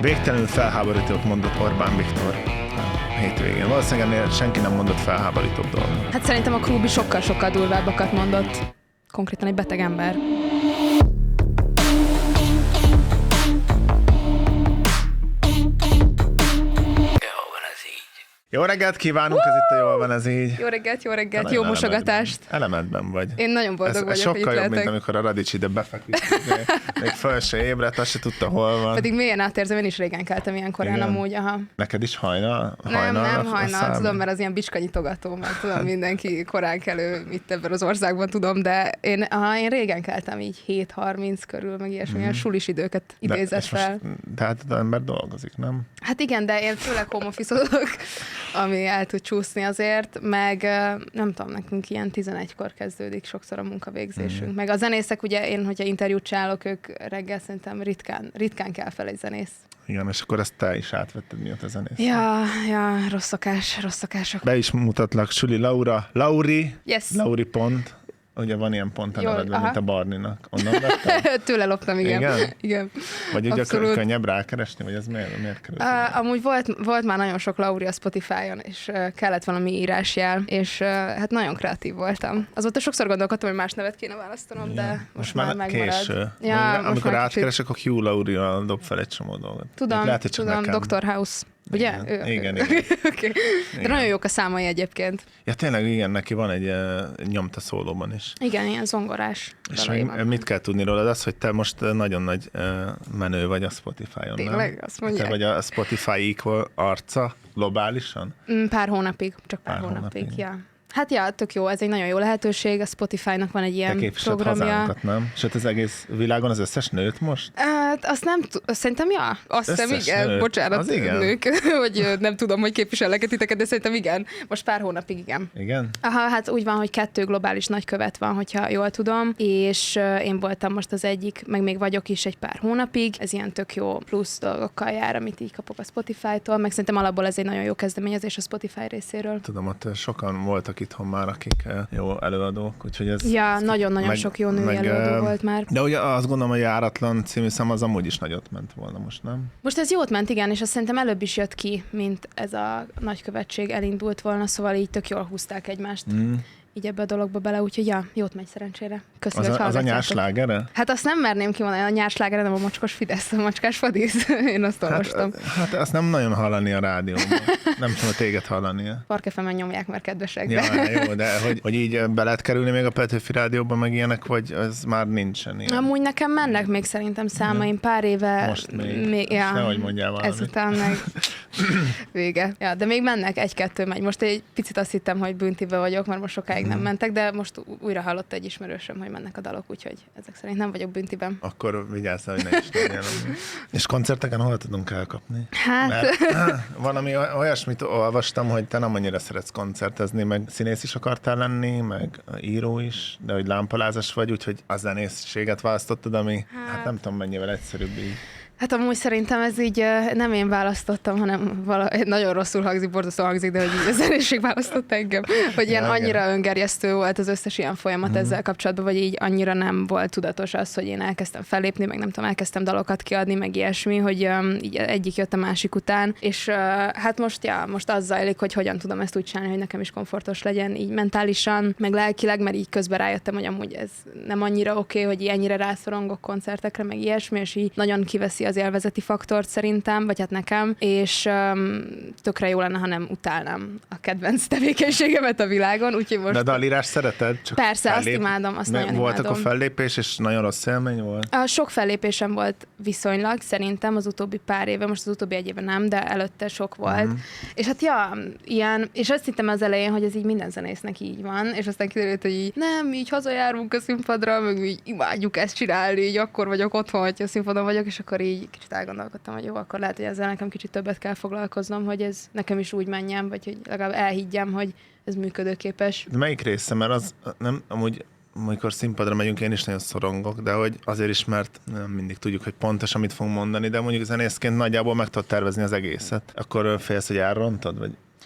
Végtelenül felháborítót mondott Orbán Viktor a hétvégén. Valószínűleg ennél senki nem mondott felháborítóbb dolgot. Hát szerintem a Krúbi sokkal-sokkal durvábbakat mondott. Konkrétan egy beteg ember. Jó reggelt kívánunk, ez itt a Jól van ez így. Jó reggelt, jó mosogatást. Elemedben vagy. Én nagyon boldog vagyok, sokkal hogy itt jobb, lehetek. mint amikor a Radics ide befeküdt. Még föl se ébredt, azt se tudta, hol van. Pedig mélyen átérzem, én is régen keltem ilyen korán amúgy, aha. Neked is hajnal? Nem hajnal, tudom, mert az ilyen bicskanyitogató, mert tudom, mindenki korán kelő itt ebben az országban, tudom, de én régen keltem így 7:30 körül, meg ilyesmi, ilyen sulis időket idézett fel. De hát az ember dolgozik, nem? Hát igen, de én főleg home office-olok, ami el tud csúszni azért, meg nem tudom, nekünk ilyen 11-kor kezdődik sokszor a munkavégzésünk. Meg a zenészek, ugye én, hogyha interjút csinálok, ők reggel szerintem ritkán kell fel egy zenész. Igen, és akkor ezt te is átvetted, mióta zenész. Ja, rossz szokások. Be is mutatlak, Suli Lauri, Yes. Lauri pont. Ugye van ilyen pont a nevedben, mint a Barninak. Onnan vettem? Tőle loptam, igen. Vagy ugye abszolút. Könnyebb rákeresni, vagy ez miért került? Amúgy volt már nagyon sok Lauri a Spotify-on, és kellett valami írásjel, és hát nagyon kreatív voltam. Azóta sokszor gondolkodtam, hogy más nevet kéne választanom, de most már megmarad. Késő. Ja, amikor átkeresek, akkor Hugh Laurie dob fel egy csomó dolgot. Tudom, Dr. House. Ugye? Igen. Okay. De nagyon jók a számai egyébként. Ja, tényleg igen, neki van egy nyomta szólóban is. Igen, ilyen zongorás. És mit kell tudni rólad? Az, hogy te most nagyon nagy menő vagy a Spotify-on, tényleg, nem? azt mondják. Te vagy a Spotify equal arca globálisan? Pár hónapig, csak pár hónapig. Ja. Hát ja, tök jó, ez egy nagyon jó lehetőség, a Spotify-nak van egy ilyen programja. Hazánkat, nem? Sőt, az egész világon az összes nőt most? Azt nem szerintem ja. Azt hiszem igen, nőt. Bocsánat, nők, hogy nem tudom, hogy képvisellek titeket, de szerintem igen. Most pár hónapig igen. Igen? Aha, hát úgy van, hogy 2 globális nagykövet van, hogyha jól tudom, és én voltam most az egyik, meg még vagyok is egy pár hónapig. Ez ilyen tök jó plusz dolgokkal jár, amit így kapok a Spotify-tól, meg szerintem alapból ez egy nagyon jó kezdeményezés a Spotify részéről. Tudom, ott sokan voltak itthon már, akik jó előadók, úgyhogy ez... Ja, nagyon-nagyon sok jó női előadó volt már. De ugye azt gondolom, hogy Járatlan című szám az amúgy is nagyot ment volna most, nem? Most ez jót ment, igen, és azt szerintem előbb is jött ki, mint ez a nagykövetség elindult volna, szóval így tök jól húzták egymást. Így ebbe a dologba bele, úgyhogy ja, jót megy szerencsére. Köszönöm, hogy az a nyárslágere? Hát azt nem merném kimondani, a nyárslágere nem a mocskos Fidesz, a macskás Fadísz. Én azt olvastam. Hát azt nem nagyon hallani a rádióban. Nem tudom, téged hallania. Park FM-en nyomják, mert kedvesek. Ja, jó, de hogy így be lehet kerülni még a Petőfi Rádióban, meg ilyenek, vagy az már nincsen ilyen? Amúgy nekem mennek még szerintem számaim pár éve. Most még. Ja, nehogy mondjál valamit. Ezután meg vége. Ja, de még mennek, 1-2 megy. Most egy picit azt hittem, hogy büntibe vagyok, mert most sokáig nem mentek, de most újra hallott egy ismerősöm, hogy mennek a dalok, úgyhogy ezek szerint nem vagyok büntiben. Akkor vigyázz, hogy ne is legyen. És koncerteken hol tudunk elkapni? Hát... Valami olyasmit olvastam, hogy te nem annyira szeretsz koncertezni, meg színész is akartál lenni, meg író is, de hogy lámpalázas vagy, úgyhogy a zenészséget választottad, ami hát nem tudom mennyivel egyszerűbb így. Hát amúgy szerintem ez így nem én választottam, hanem nagyon rosszul hangzik, borzasztóan hangzik, de hogy így a zenészség választott engem. Hogy ilyen annyira öngerjesztő volt az összes ilyen folyamat ezzel kapcsolatban, vagy így annyira nem volt tudatos az, hogy én elkezdtem fellépni, meg nem tudom, elkezdtem dalokat kiadni, meg ilyesmi, hogy így egyik jött a másik után. És hát most az zajlik, hogy hogyan tudom ezt úgy csinálni, hogy nekem is komfortos legyen, így mentálisan, meg lelkileg, mert így közben rájöttem, hogy amúgy ez nem annyira oké, hogy így ennyire rászorongok koncertekre, meg ilyesmi, és így nagyon kiveszi az élvezeti faktort szerintem, vagy hát nekem, és tökre jó lenne, ha nem utálnám a kedvenc tevékenységemet a világon, úgyhogy most... De dalírás szereted? Csak persze, azt imádom, azt nagyon voltak imádom. A fellépés, és nagyon rossz élmény volt? Sok fellépésem volt viszonylag, szerintem az utóbbi pár éve, most az utóbbi 1 éve nem, de előtte sok volt. És hát ja, ilyen, és azt hittem az elején, hogy ez így minden zenésznek így van, és aztán kiderült, hogy így nem, így hazajárunk a színpadra, meg így imádjuk ezt csinálni, így akkor vagyok otthon, hogyha a színpadon vagyok, és akkor így kicsit elgondolkodtam, hogy jó, akkor lehet, hogy ezzel nekem kicsit többet kell foglalkoznom, hogy ez nekem is úgy menjen, vagy hogy legalább elhiggyem, hogy ez működőképes. De melyik része? Mert az nem, amúgy amikor színpadra megyünk, én is nagyon szorongok, de hogy azért is, mert nem mindig tudjuk, hogy pontos, amit fogunk mondani, de mondjuk zenészként nagyjából meg tudod tervezni az egészet. Akkor félsz, hogy elrontod? Vagy...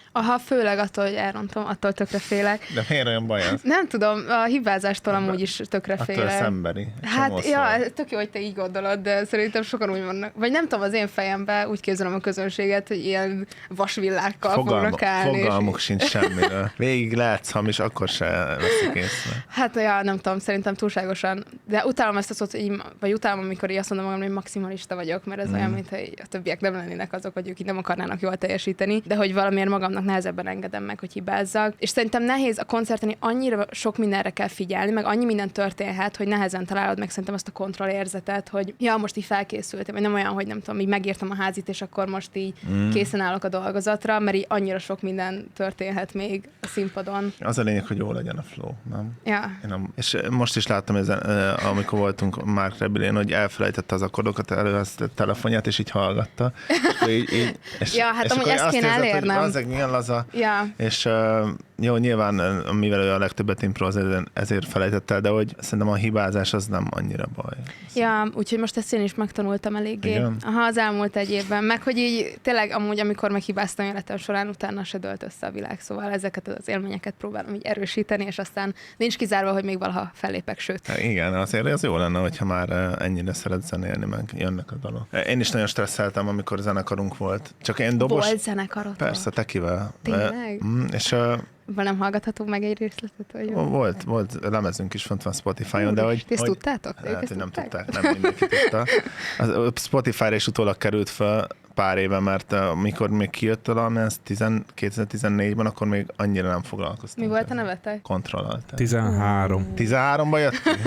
Aha, főleg attól, hogy elrontom, attól tökre félek. De miért olyan baj az? Nem tudom, a hibázástól amúgy is tökre Attól félek. az emberi. Hát, ja, tök jó, hogy te így gondolod, de szerintem sokan úgy vannak. Vagy nem tudom, az én fejemben úgy képzelem a közönséget, hogy ilyen vasvillákkal fognak állni. Fogalmuk sincs semmiről. Végig lehetsz hamis, akkor se veszik észre. Hát, ja, nem tudom, szerintem túlságosan. De utálom ezt a szót, vagy utálom, amikor így azt mondom magam, hogy maximalista vagyok, mert ez olyan, mintha a többiek nem lennének azok, hogy ők így nem akarnának jól teljesíteni, de hogy valamiért magamnak nehezebben engedem meg, hogy hibázzak. És szerintem nehéz a koncerten, annyira sok mindenre kell figyelni, meg annyi minden történhet, hogy nehezen találod meg szerintem azt a kontrollérzetet, hogy ja, most így felkészültem, vagy nem olyan, hogy nem tudom, így megírtam a házit, és akkor most így készen állok a dolgozatra, mert így annyira sok minden történhet még a színpadon. Az a lényeg, hogy jó legyen a flow, nem? Ja. És most is láttam, amikor voltunk Mark Rebilén, hogy elfelejtette az akkordokat, előhozta a telefonját, és így hallgatta. És ja, hát amúgy ezt kéne elérnem. Az milyen laza. Ja. És jó, nyilván, mivel ő a legtöbbet improviz, ezért felejtett el, de hogy szerintem a hibázás az nem annyira baj. Ja, úgyhogy most ezt én is megtanultam eléggé. Igen? Aha, az elmúlt egy évben. Meg, hogy így tényleg amúgy, amikor meghibáztam életem során, utána se dölt össze a világ. Szóval ezeket az élményeket próbálom így erősíteni, és aztán nincs kizárva, hogy még valaha fellépek, sőt. Igen, azért az jó lenne, hogyha már ennyire szeret zenélni, meg jönnek a dalok. Én is nagyon stresszeltem, amikor zenekarunk volt. Csak én dobos... Volt zenekarod? Persze, tekivel. Tényleg? És nem hallgathatunk meg egy részletet? Vagy volt lemezünk is, fent van Spotify-on, de hogy... Ti ezt tudtátok? Hát, hogy nem tudták, nem mindenki tudta. A Spotify-ra is utólag került fel pár éve, mert amikor még kijött a lemez 2014-ben, akkor még annyira nem foglalkoztam. Mi volt a nevetek? Kontrollálták. 13. 13-ban jött ki?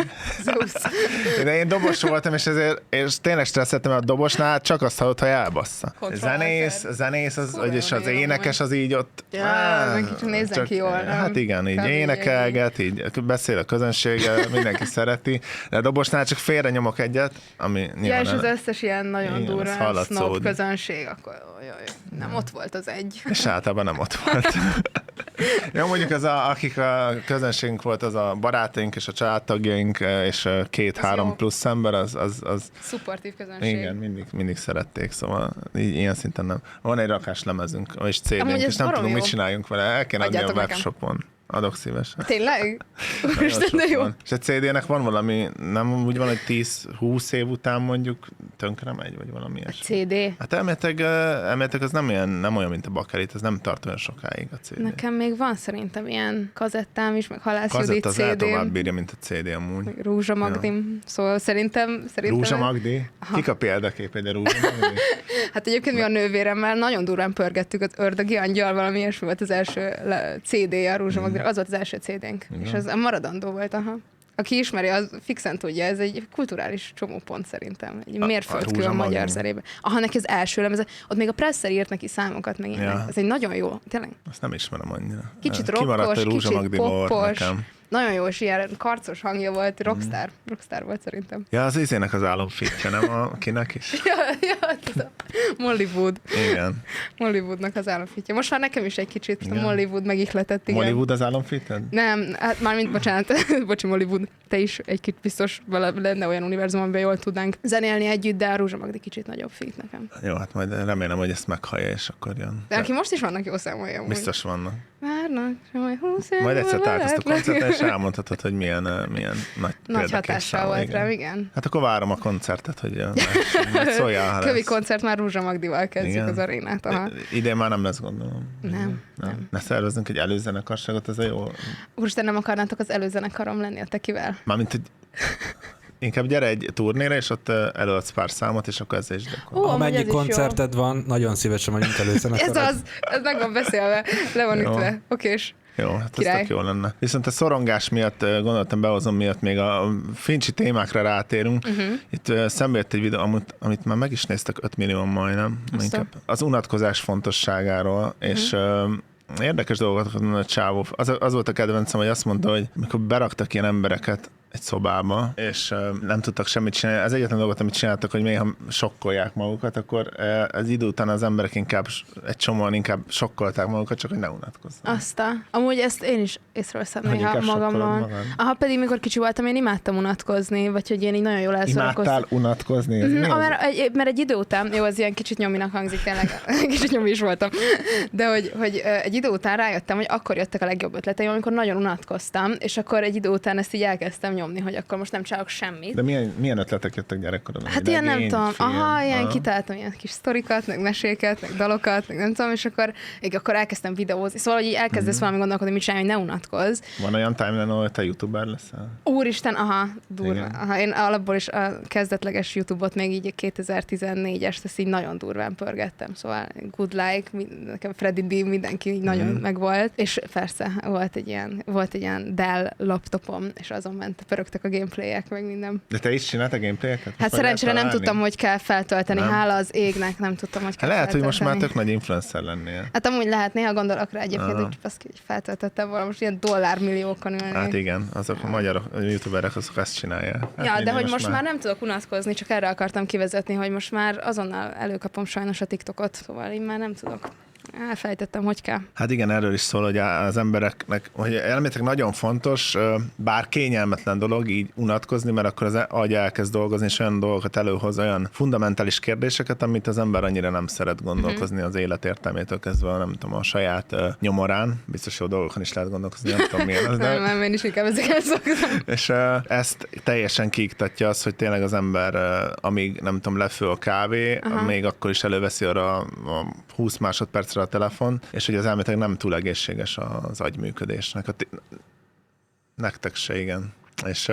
De én dobos voltam, és tényleg stresszeltem, mert a dobosnál csak azt hallott, ha elbassza. Zenész és az énekes az így ott... Kicsit nézzen ki jól. Hát igen, így énekelget, így beszél a közönséggel, mindenki szereti, de a dobosnál csak félre nyomok egyet, ami nyilván... Ja, és az összes ilyen nagyon durva snob közönség, akkor nem ott volt az egy. És általában nem ott volt. Jó, mondjuk akik a közönségünk volt, az a barátaink és a családtagjaink, és 2-3 plusz ember, az szupportív közönség. Igen, mindig szerették, szóval ilyen szinten nem. Van egy rakás lemezünk, és CD-nk, és nem tudom, mit csináljunk vele, el kell adni a webshopon. Adok szívesen. Tényleg? De jó. És a CD-nek van valami, nem úgy van, hogy 10-20 év után mondjuk tönkre megy, vagy valami ilyesmi. CD? Hát elméletek az nem olyan, mint a bakelit, ez nem tart olyan sokáig a CD. Nekem még van szerintem ilyen kazettám is, meg Halász Judit CD-m. CD-m. tovább bírja, mint a CD amúgy. Meg Rózsa Magdim. Ja. Szóval szerintem... Rózsa Magdi? Kik a példaképed, de Rózsa Magdi? Hát egyébként mi a nővéremmel nagyon durván pörgettük, az Ördögi Angyal, valami ilyesmi volt az első CD-je a Rózsa Magdi. Az volt az első CD-nk. Igen. És az a maradandó volt, aha. Aki ismeri, az fixen tudja, ez egy kulturális csomópont szerintem. Egy mérföldkő a magyar zenében. Aha, neki az első lemeze, ott még a Presser írt neki számokat, meg ilyenek. Ez egy nagyon jó, tényleg. Azt nem ismerem annyira. Kicsit rockos, kicsit poppos. Nagyon jó, és ilyen karcos hangja volt, rockstar volt szerintem. Ja, az izének az álomfitja, nem a kinek is? ja, tudom. Mollywood. Igen. Mollywoodnak az álomfitja. Most már nekem is egy kicsit a Mollywood megihletett, igen. Mollywood az álomfited? Nem, hát mármint, bocsánat, bocsi Mollywood, te is egy kicsit biztos lenne olyan univerzum, amiben jól tudnánk zenélni együtt, de a Rózsa Magdi kicsit nagyobb fit nekem. Jó, hát majd remélem, hogy ezt meghallja, és akkor jön. De neki most is vannak jó számolja. Biztos vannak. Várnak, majd 20 év. Majd egyszer találkoztok a koncerten, és elmondhatod, hogy milyen nagy hatással volt rám, igen. Hát akkor várom a koncertet, hogy szóljál, ha Kövi koncert már Rózsa Magdival kezdjük igen. Az arénát. Aha. Idén már nem lesz, gondolom. Nem. Ne szervezzünk egy előzenekarságot, ez a jó. Úristen, nem akarnátok az előzenekarom lenni a tekivel? Mármint, hogy inkább gyere egy turnéra, és ott előadsz pár számot, és akkor ezzel is gyakorol. Amennyi koncerted van, nagyon szívesen vagyunk előzenekarom. Ez meg van beszélve, le van ütve. Okés. Jó, hát ez tök jó lenne. Viszont a szorongás miatt, gondoltam behozom miatt még a fincsi témákra rátérünk. Itt szembe jött egy videó, amit már meg is néztek 5 millió majdnem. Az unatkozás fontosságáról, és érdekes dolgokat mondani a csávó. Az volt a kedvencem, hogy azt mondta, hogy amikor beraktak ilyen embereket egy szobába, és nem tudtak semmit csinálni. Az egyetlen dolgot, amit csináltak, hogy néha sokkolják magukat, akkor az idő után az emberek inkább, egy csomóan inkább sokkolták magukat, csak hogy ne unatkozzanak. Amúgy ezt én is észreveszem néha magamon. Aha, pedig mikor kicsi voltam, én imádtam unatkozni, vagy hogy én így nagyon jól elszórakoztam. Imádtál unatkozni? Mert egy idő után, jó, az ilyen kicsit nyominak hangzik, tényleg kicsit nyomi is voltam, de hogy egy idő után rájöttem, hogy akkor jöttek a legjobb ötleteim, amikor nagyon unatkoztam, és akkor egy idő után ezt így elkezdtem nyomni, hogy akkor most nem csinálok semmit. De milyen ötletek jöttek gyerekkorodban? Hát ilyen nem tudom, ilyen kitaláltam ilyen kis sztorikat, meg meséket, meg dalokat, meg nem tudom, és akkor elkezdtem videózni. Szóval, hogy így elkezdesz valami gondolkodni, mit csinálni, hogy ne unatkozz. Van olyan timeline, ahol te youtuber leszel? Úristen, durva. Én alapból is a kezdetleges YouTube-ot még így 2014-est, ezt így nagyon durván pörgettem. Szóval good like, nekem Freddy D, mindenki így nagyon megvolt. És persze, volt egy ilyen Dell laptopom, és azon pörögtek a gameplayek, meg minden. De te is csináltál gameplayeket? Hát szerencsére nem tudtam, hogy kell feltölteni. Nem. Hála az égnek, nem tudtam, hogy kell lehet, feltölteni. hogy most már tök nagy influencer lennél. Hát amúgy lehet, néha gondolok rá egyébként, hogy baszki, hogy feltöltöttem volna, most ilyen dollármilliókon ülnék. Hát igen, azok a magyar youtuberek azok ezt csinálják. Hát ja, de hogy most már nem tudok unatkozni, csak erre akartam kivezetni, hogy most már azonnal előkapom sajnos a TikTokot, szóval én már nem tudok. Elfelejtettem, hogy kell. Hát igen, erről is szól, hogy az embereknek, hogy elméletileg nagyon fontos, bár kényelmetlen dolog így unatkozni, mert akkor az agy elkezd dolgozni, és olyan dolgokat előhoz, olyan fundamentális kérdéseket, amit az ember annyira nem szeret gondolkozni az élet értelmétől kezdve, nem tudom, a saját nyomorán. Biztos jó dolgokon is lehet gondolkozni, nem tudom milyen az. Nem, én is inkább ezeket szoktam. És ezt teljesen kiiktatja az, hogy tényleg az ember, amíg nem tudom, lefő a kávé, még akkor is előveszi arra a 20 másodpercre a telefon, és hogy az elméletileg nem túl egészséges az agyműködésnek. Nektek se, igen. És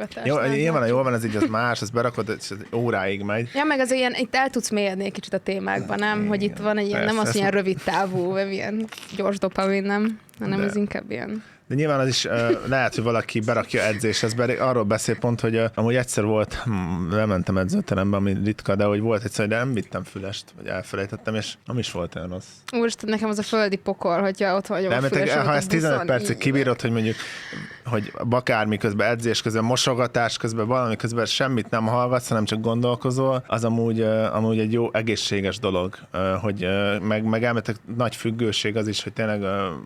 jól van, ez így az más, ez berakod, és óráig megy. Ja, meg az ilyen, itt el tudsz mélyedni egy kicsit a témákban, nem? Igen, hogy itt van egy ilyen, nem az ilyen rövid távú, vagy ilyen gyors dopamin, nem? Hanem ez inkább ilyen. De nyilván az is lehet, hogy valaki berakja edzéshez, arról beszél pont, hogy amúgy egyszer volt, lementem edzőterembe, ami ritka, de hogy volt egyszer, de nem vittem fülest, vagy elfelejtettem, és nem is volt olyan rossz. Úristen, nekem az a földi pokol, hogyha ott vagyok a füleset. Ha ezt 15 percig kibírod, hogy mondjuk, hogy bakármi közben, edzés közben, mosogatás közben, valami közben semmit nem hallgatsz, hanem csak gondolkozol, az amúgy egy jó egészséges dolog, hogy meg elmetek nagy függőség az is, hogy tényleg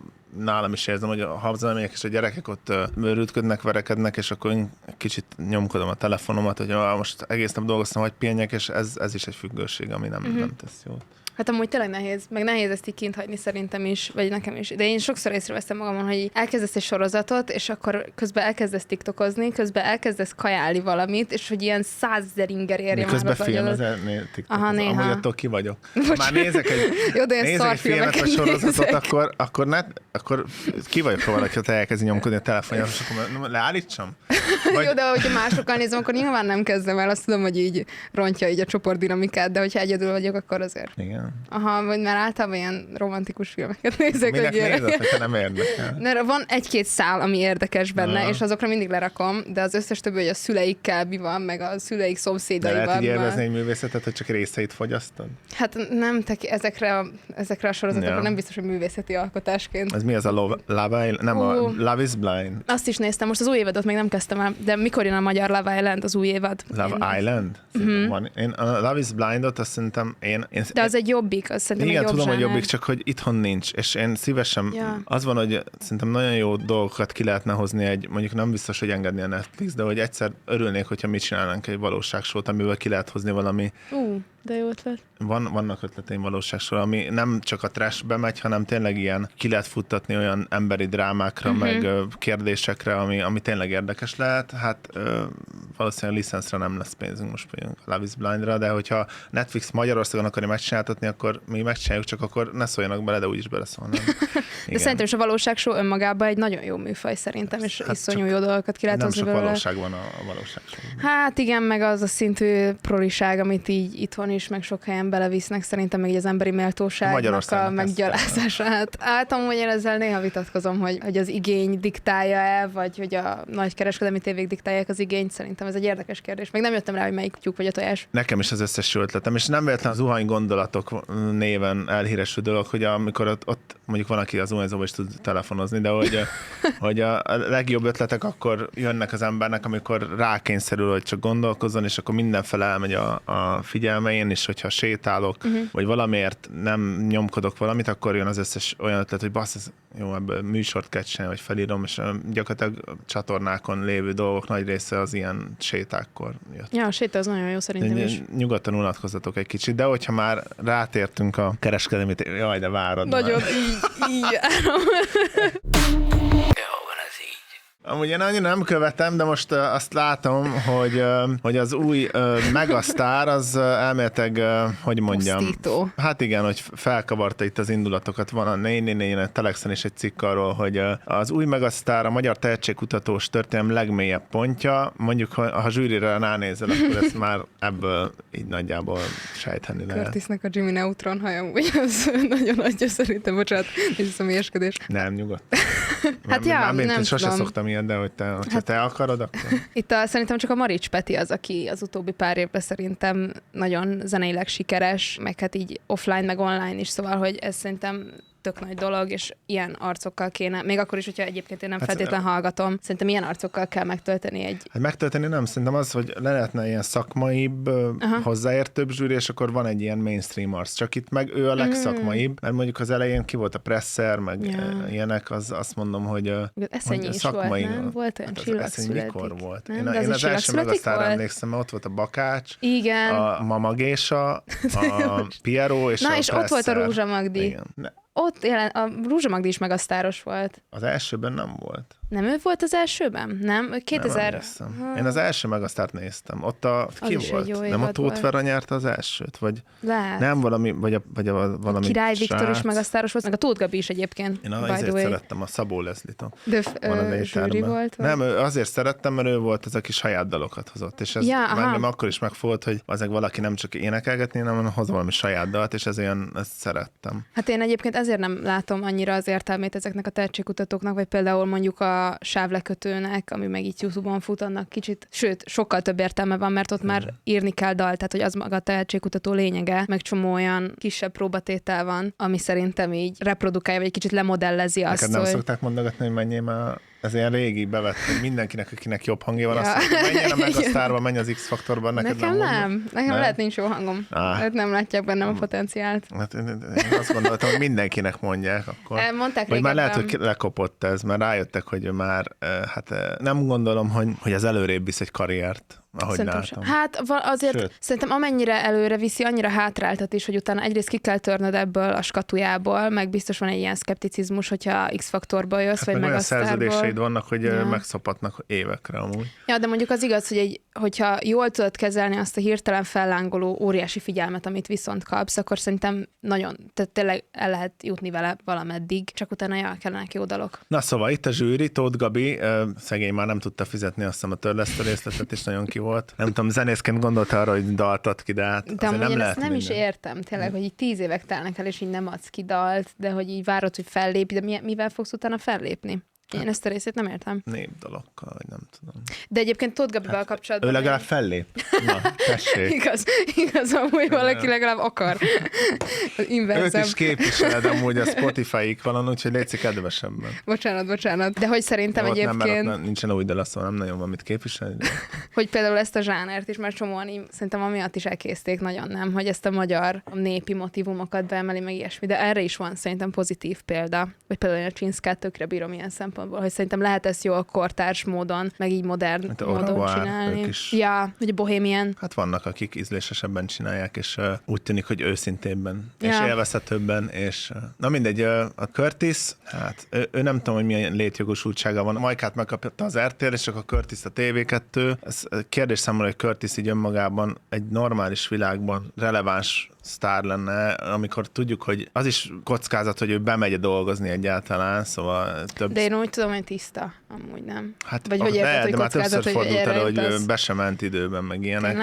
nálam is érzem, hogy ha hazamegyek, és a gyerekek ott rütködnek, verekednek, és akkor én kicsit nyomkodom a telefonomat, hogy most egész nap dolgoztam, hogy pihenjek, és ez is egy függőség, ami nem tesz jót. Hát amúgy tényleg nehéz, meg nehéz ezt így kint hagyni szerintem is, vagy nekem is. De én sokszor észreveszem magamon, hogy elkezdesz egy sorozatot, és akkor közben elkezdesz tiktokozni, közben elkezdesz kajálni valamit, és hogy ilyen 100 000 inger érje már közben filmezel TikTokot. Aha, néha. Amúgy attól ki vagyok. Ha már nézek egy filmet vagy sorozatot, akkor ki vagyok, ha valaki elkezdi nyomkodni a telefonját, és akkor leállítsam? Vagy... Jó, de hogyha másokkal nézem, akkor nyilván nem kezdem el, azt tudom, hogy így rontja így a csoportdinamikát, de hogyha egyedül vagyok, akkor azért. Igen. Aha, vagy már általában ilyen romantikus filmeket nézek. Minek nézed, hogyha nem érdekel? Mert van egy-két szál, ami érdekes benne, és azokra mindig lerakom, de az összes többi, hogy a szüleikkel mi van, meg a szüleik szomszédaival. De lehet így élvezni egy művészetet, hogy csak részeit fogyasztod? Hát nem, ezekre a sorozatokra nem biztos, hogy művészeti alkotásként. Ez mi az a Love is Blind? Azt is néztem, most az új évadot még nem kezdtem el, de mikor jön a magyar Love Island, az új évad? Love Island? Van. Én a Love is Blindot azt szerintem de az egy jobbik, az szerintem igen, egy jobb tudom, zsáner. hogy jobbik, csak hogy itthon nincs, és én szívesen, az van, hogy szerintem nagyon jó dolgokat ki lehetne hozni mondjuk nem biztos, hogy engedni a Netflix, de hogy egyszer örülnék, hogyha mit csinálnánk egy valóságsót, amivel ki lehet hozni valami. De jó ötlet. Vannak ötleteim valóságsóra, ami nem csak a trashbe megy, hanem tényleg ilyen ki lehet futtatni olyan emberi drámákra, meg kérdésekre, ami tényleg érdekes lehet. Hát valószínűleg licenszre nem lesz pénzünk, most vagyunk a Love is Blindra, de hogyha Netflix Magyarországon akarja megcsináltatni, akkor mi megcsináljuk, csak akkor ne szóljanak bele, de úgyis beleszólnak. De szerintem is a valóságshow önmagában egy nagyon jó műfaj szerintem, és iszonyú jó dolgokat ki lehet hozni belőle. Nem sok valóság van a valóságshow. Hát igen, meg az a szintű proliság, amit így itthon is, meg sok helyen belevisznek, szerintem meg így az emberi méltóságnak a meggyalázását. Hát amúgy én ezzel néha vitatkozom, hogy az igény diktálja-e, vagy hogy a nagy kereskedelmi tévék diktálják az igényt, szerintem ez egy érdekes kérdés. Meg nem jöttem rá, hogy melyik tyúk vagy a tojás. Nekem is az összes jó ötletem, és nem véletlen az Zuhany gondolatok néven elhíresült dolog, hogy amikor ott mondjuk van, aki az zuhanyzóba is tud telefonozni, de hogy a legjobb ötletek akkor jönnek az embernek, amikor rákényszerül, hogy csak gondolkozzon, és akkor mindenfele elmegy a figyelmein, és hogyha sétálok, vagy valamiért nem nyomkodok valamit, akkor jön az összes olyan ötlet, hogy bassz, ez jó, ebből műsort kell csinálni, vagy felírom, és gyakorlatilag csatornákon lévő dolgok nagy része az ilyen sétákkor jött. Ja, a séta az nagyon jó szerintem is. Nyugodtan unatkozzatok egy kicsit, de hogyha már rátértünk a kereskedelmi jaj, de várod. Nagyon már. így. Amúgy én annyira nem követem, de most azt látom, hogy az új Megasztár az elméletileg, hogy mondjam. Pusztító. Hát igen, hogy felkavarta itt az indulatokat. Van a 444-en, Telexen is egy cikk arról, hogy az új Megasztár a magyar tehetségkutatós történelem legmélyebb pontja. Mondjuk, ha zsűrire ránézel, akkor ezt már ebből így nagyjából sejteni lehet. Curtisnek a Jimmy Neutron haja, úgy az nagyon adja szerintem, bocsánat, és személyeskedés. Nem, nyugodt. Hát ja, nem sose tudom. szoktam ilyet, de hogy te akarod, akkor... Itt szerintem csak a Marics Peti az, aki az utóbbi pár évben szerintem nagyon zeneileg sikeres, meg hát így offline, meg online is, szóval, hogy ez szerintem tök nagy dolog, és ilyen arcokkal kéne, még akkor is, hogyha egyébként én nem feltétlen hallgatom, szerintem ilyen arcokkal kell megtölteni egy... Hát megtölteni nem, szerintem az, hogy lehetne ilyen szakmaibb, hozzáértőbb zsűri, és akkor van egy ilyen mainstream arc. Csak itt meg ő a legszakmaibb, mert mondjuk az elején ki volt a Presser, meg ilyenek, azt mondom, hogy Eszenyi is szakmai, volt, nem? Volt olyan Csillagszületik. Mikor volt? Nem? Én az első Megasztárra emlékszem, mert ott volt a Bakács, igen. a Mamagésa, a Piero, és na, a és Presser. ott volt a Rózsa Magdi. Igen. Ott a Rózsa Magdi is megasztáros volt. Az elsőben nem volt. Nem ő volt az elsőben? Nem? 2000... Nem én az első Megasztárt néztem. Ott ki volt? Nem a Tóth Vera nyerte az elsőt? Vagy lehet. Nem valami, vagy valami Király Viktor is megasztáros volt, meg a Tóth Gabi is egyébként. Én azért szerettem a Szabó Leslie-t. De zsűri volt? Vagy? Nem, azért szerettem, mert ő volt az, aki saját dalokat hozott. És ez engem akkor is megfogott, hogy azért valaki nem csak énekelgetni, hanem hoz valami saját dalt, és ezt szerettem. Hát én egyébként ezért nem látom annyira az értelmét ezeknek a tehetségkutatóknak, vagy például mondjuk a sávlekötőnek, ami meg itt YouTube-on fut, annak kicsit, sőt, sokkal több értelme van, mert ott már írni kell dalt, tehát hogy az maga a tehetségkutató lényege, meg csomó olyan kisebb próbatétel van, ami szerintem így reprodukálja, vagy egy kicsit lemodellezi azt, neked nem szokták mondogatni, hogy menjél már. Ez ilyen régi bevett, hogy mindenkinek, akinek jobb hangja van, azt mondja, hogy menjen a Megasztárba, menj az X-faktorban, neked nekem nem. Nekem nem? Lehet nincs jó hangom. Hát nem látják bennem a potenciált. Hát én azt gondoltam, hogy mindenkinek mondják akkor. Mondták vagy már lehet, hogy lekopott ez, mert rájöttek, hogy már nem gondolom, hogy az előrébb visz egy karriert. Ahogy szerintem látom. Hát azért szerintem amennyire előre viszi, annyira hátráltat is, hogy utána egyrészt ki kell törnöd ebből a skatujából, meg biztos van egy ilyen szkepticizmus, hogyha X-faktorból jössz, vagy meg a szerződéseid vannak, hogy megszopatnak évekre amúgy. Ja, de mondjuk az igaz, hogy hogyha jól tudod kezelni azt a hirtelen fellángoló óriási figyelmet, amit viszont kapsz, akkor szerintem nagyon, tehát tényleg el lehet jutni vele valameddig, csak utána kellenek jó dalok. Na szóval itt a zsűri, Tóth Gabi, szegény már nem tudta fizetni, azt hiszem a törlesztő részletet is nagyon ki volt. Nem tudom, zenészként gondolta arra, hogy dalt ad ki, de hát de azért nem lehet nem is értem tényleg, hogy így 10 évek telnek el, és így nem adsz ki dalt, de hogy így várod, hogy fellépj, de mivel fogsz utána fellépni? Én ezt a részét nem értem. Népdalokkal, vagy nem tudom. De egyébként Tóth Gabival kapcsolatban... Ő legalább fellép. Na, tessék. igaz, amúgy valaki legalább akar. Őt is képviseled amúgy a Spotify-ikon, úgyhogy létszik kedvesebben. Bocsánat. De hogy szerintem ott egyébként... Nem, nincsen új dal, szóval nem nagyon van mit képviselni. De... hogy például ezt a zsánert is, mert csomóan szerintem amiatt is elkészték nagyon, nem? Hogy ezt a magyar népi motivumokat beemeli, meg ilyesmi. De erre is van szerintem pozitív példa. Vagy például a Csinszkát tökre bírom ilyen szempontból, hogy szerintem lehet ezt jól kortárs módon, meg így modern módon csinálni. Ja, hogy a Bohemian. Hát vannak, akik ízlésesebben csinálják, és úgy tűnik, hogy őszintébben, és élvezhetőbben, és na mindegy, a Curtis, hát ő nem tudom, hogy milyen létjogosultsága van. Majkát megkapta az RTL, és csak a Curtis a TV2. Ez kérdés számomra, hogy Curtis így önmagában egy normális világban releváns sztár lenne, amikor tudjuk, hogy az is kockázat, hogy ő bemegy dolgozni egyáltalán, szóval több... De én úgy tudom, hogy tiszta, amúgy nem. Hát, vagy hogy érted, hogy kockázat, hogy fordult elő, hogy be sem ment időben, meg ilyenek. Tényleg?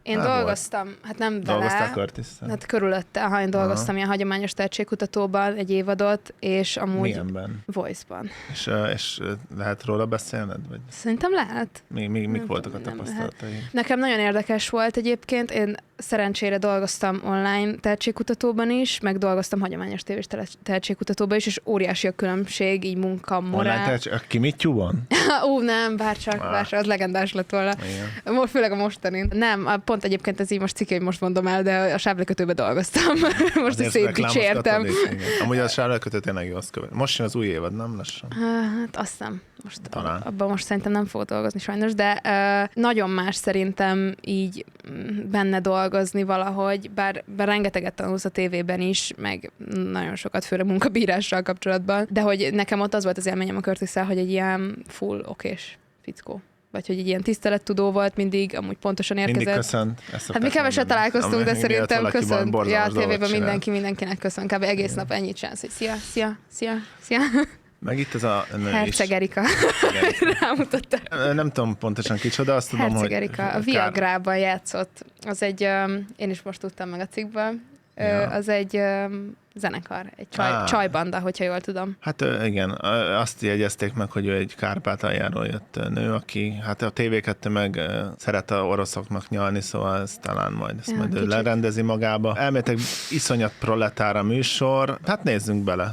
Én dolgoztam, hát nem vele. Dolgoztál Curtis-szel? Hát körülötte, én dolgoztam ilyen hagyományos tehetségkutatóban egy évadot, és amúgy Milyenben? Voice-ban. És lehet róla beszélned? Vagy? Szerintem lehet. Mik voltak a tapasztalatai? Nekem nagyon érdekes volt egyébként. Én szerencsére dolgoztam online tehetségkutatóban is, meg dolgoztam hagyományos tévés tehetségkutatóban is, és óriási a különbség, így munka, morál. A Kimittyúban? Nem, bárcsak, az legendás lett volna. Igen. Főleg a mostani. Nem, pont egyébként ez így most cikke, hogy most mondom el, de a sávlekötőben dolgoztam. Most is szép dicsértem. Amúgy a sávlekötő tényleg jó, azt követ. Most jön az új évad, nem lassan? Hát azt hiszem. Abban most szerintem nem fogok dolgozni sajnos, de nagyon más szerintem így benne dolgozni valahogy, bár rengeteget tanulsz a tévében is, meg nagyon sokat, főleg munkabírással kapcsolatban, de hogy nekem ott az volt az élményem a Curtis-szel, hogy egy ilyen full okés fickó. Vagy hogy egy ilyen tisztelettudó volt, mindig, amúgy pontosan érkezett. Mindig köszönt. Hát mi keveset találkoztunk, de szerintem köszönt. Ja, a tévében mindenkinek köszön. Kb. Egész nap ennyit csinálsz, hogy szia. Meg itt ez a nő Herceg Erika. Rámutatta. Nem tudom pontosan kicsoda, azt tudom, Herceg Erika. A Viagrában játszott. Az egy, én is most tudtam meg a cikkből, az egy zenekar, egy csajbanda, hogyha jól tudom. Hát igen, azt jegyezték meg, hogy ő egy Kárpátaljáról jött nő, aki hát a TV2 meg szeret a oroszoknak nyalni, szóval ez talán majd ezt majd ő lerendezi magába. Elméletek iszonyat proletár a műsor. Hát nézzünk bele.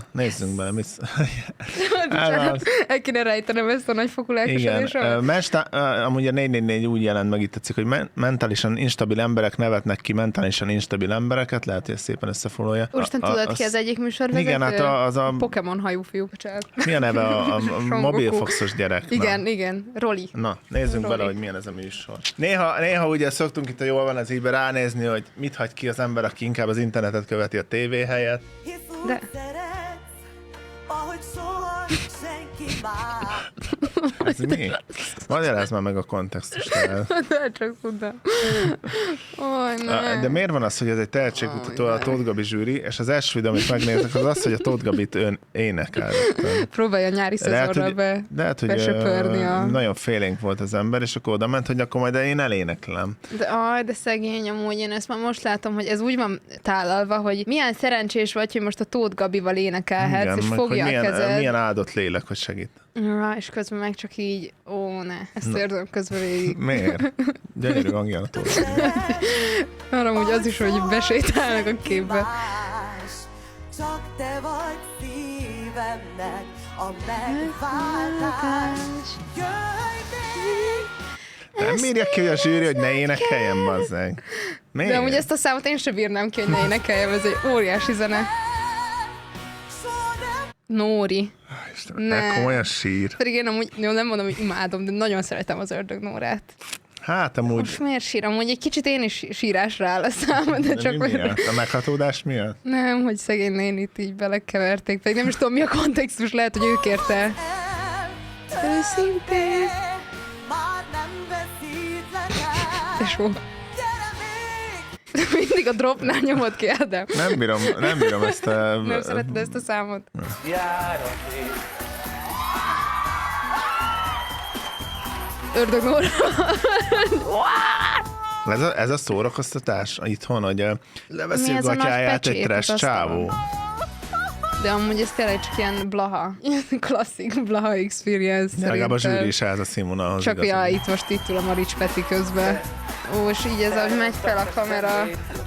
El kéne rejtenem ezt a nagyfokú lelkesedésről. Amúgy a 444 úgy jelent meg itt a cikk, hogy mentálisan instabil emberek nevetnek ki mentálisan instabil embereket, lehet, hogy ezt szépen összefoglalja. Úristen, tudod ki az egyik műsorvezető? Igen, hát az a Pokémon hajú fiú, bocsánat. Mi a neve a mobilfoxos gyerek? Igen, Roli. Na, nézzünk bele, hogy milyen ez a műsor. Néha ugye szoktunk itt a Jól van az ígybe ránézni, hogy mit hagy ki az ember, aki inkább az internetet követi a tévé helyett. De... Ez mi? Magyarázd már meg a kontextust. De csak tudom. De miért van az, hogy ez egy tehetségkutató, a Tóth Gabi zsűri, és az első videó, amit megnézek, az, hogy a Tóth Gabit ön énekel. Próbálja a nyári szezonra besöpörni a... Nagyon félénk volt az ember, és akkor oda ment, hogy akkor majd én eléneklem. De szegény amúgy, én ezt már most látom, hogy ez úgy van tálalva, hogy milyen szerencsés vagy, hogy most a Tóth Gabival énekelhetsz, igen, és fogja a kezed. Milyen áldott lélek, hogy segít. És közben meg csak így, ezt érzem közben végig. Miért? Gyönyörű hangja a Tóth Gabi. Már amúgy az is, hogy besétálnak a képbe. Csak te vagy szívemnek a megváltás. Jöjj még! Nem írja ki, hogy a zsűri, hogy ne énekeljen, bazzeg. De amúgy ezt a számot én sem bírnám ki, hogy ne énekeljem, ez egy óriási zene. Nóri. Istenem, komolyan sír. Pedig én amúgy, nem mondom, hogy imádom, de nagyon szeretem az Ördög Nórát. Hát amúgy... Most miért sír? Amúgy egy kicsit én is sírásra áll a számot, de csak... Miért? A meghatódás miatt? Nem, hogy szegény nénit így belekeverték, pedig nem is tudom, mi a kontextus, lehet, hogy ő kérte. Őszintén. Tesó. Mindig a dropnál nyomod ki, Ádám. Nem bírom ezt a... Nem szereted ezt a számot. Ördög Nóra. Ez a szórakoztatás itthon, hogy leveszi a gatyáját egy trash csávó. De amúgy ez tényleg csak ilyen blaha. Klasszik blaha experience. Legalább a zsűri is ez a színvonalhoz. Csak itt ül a Marics Peti közben. És így ez, ahogy megy fel a kamera.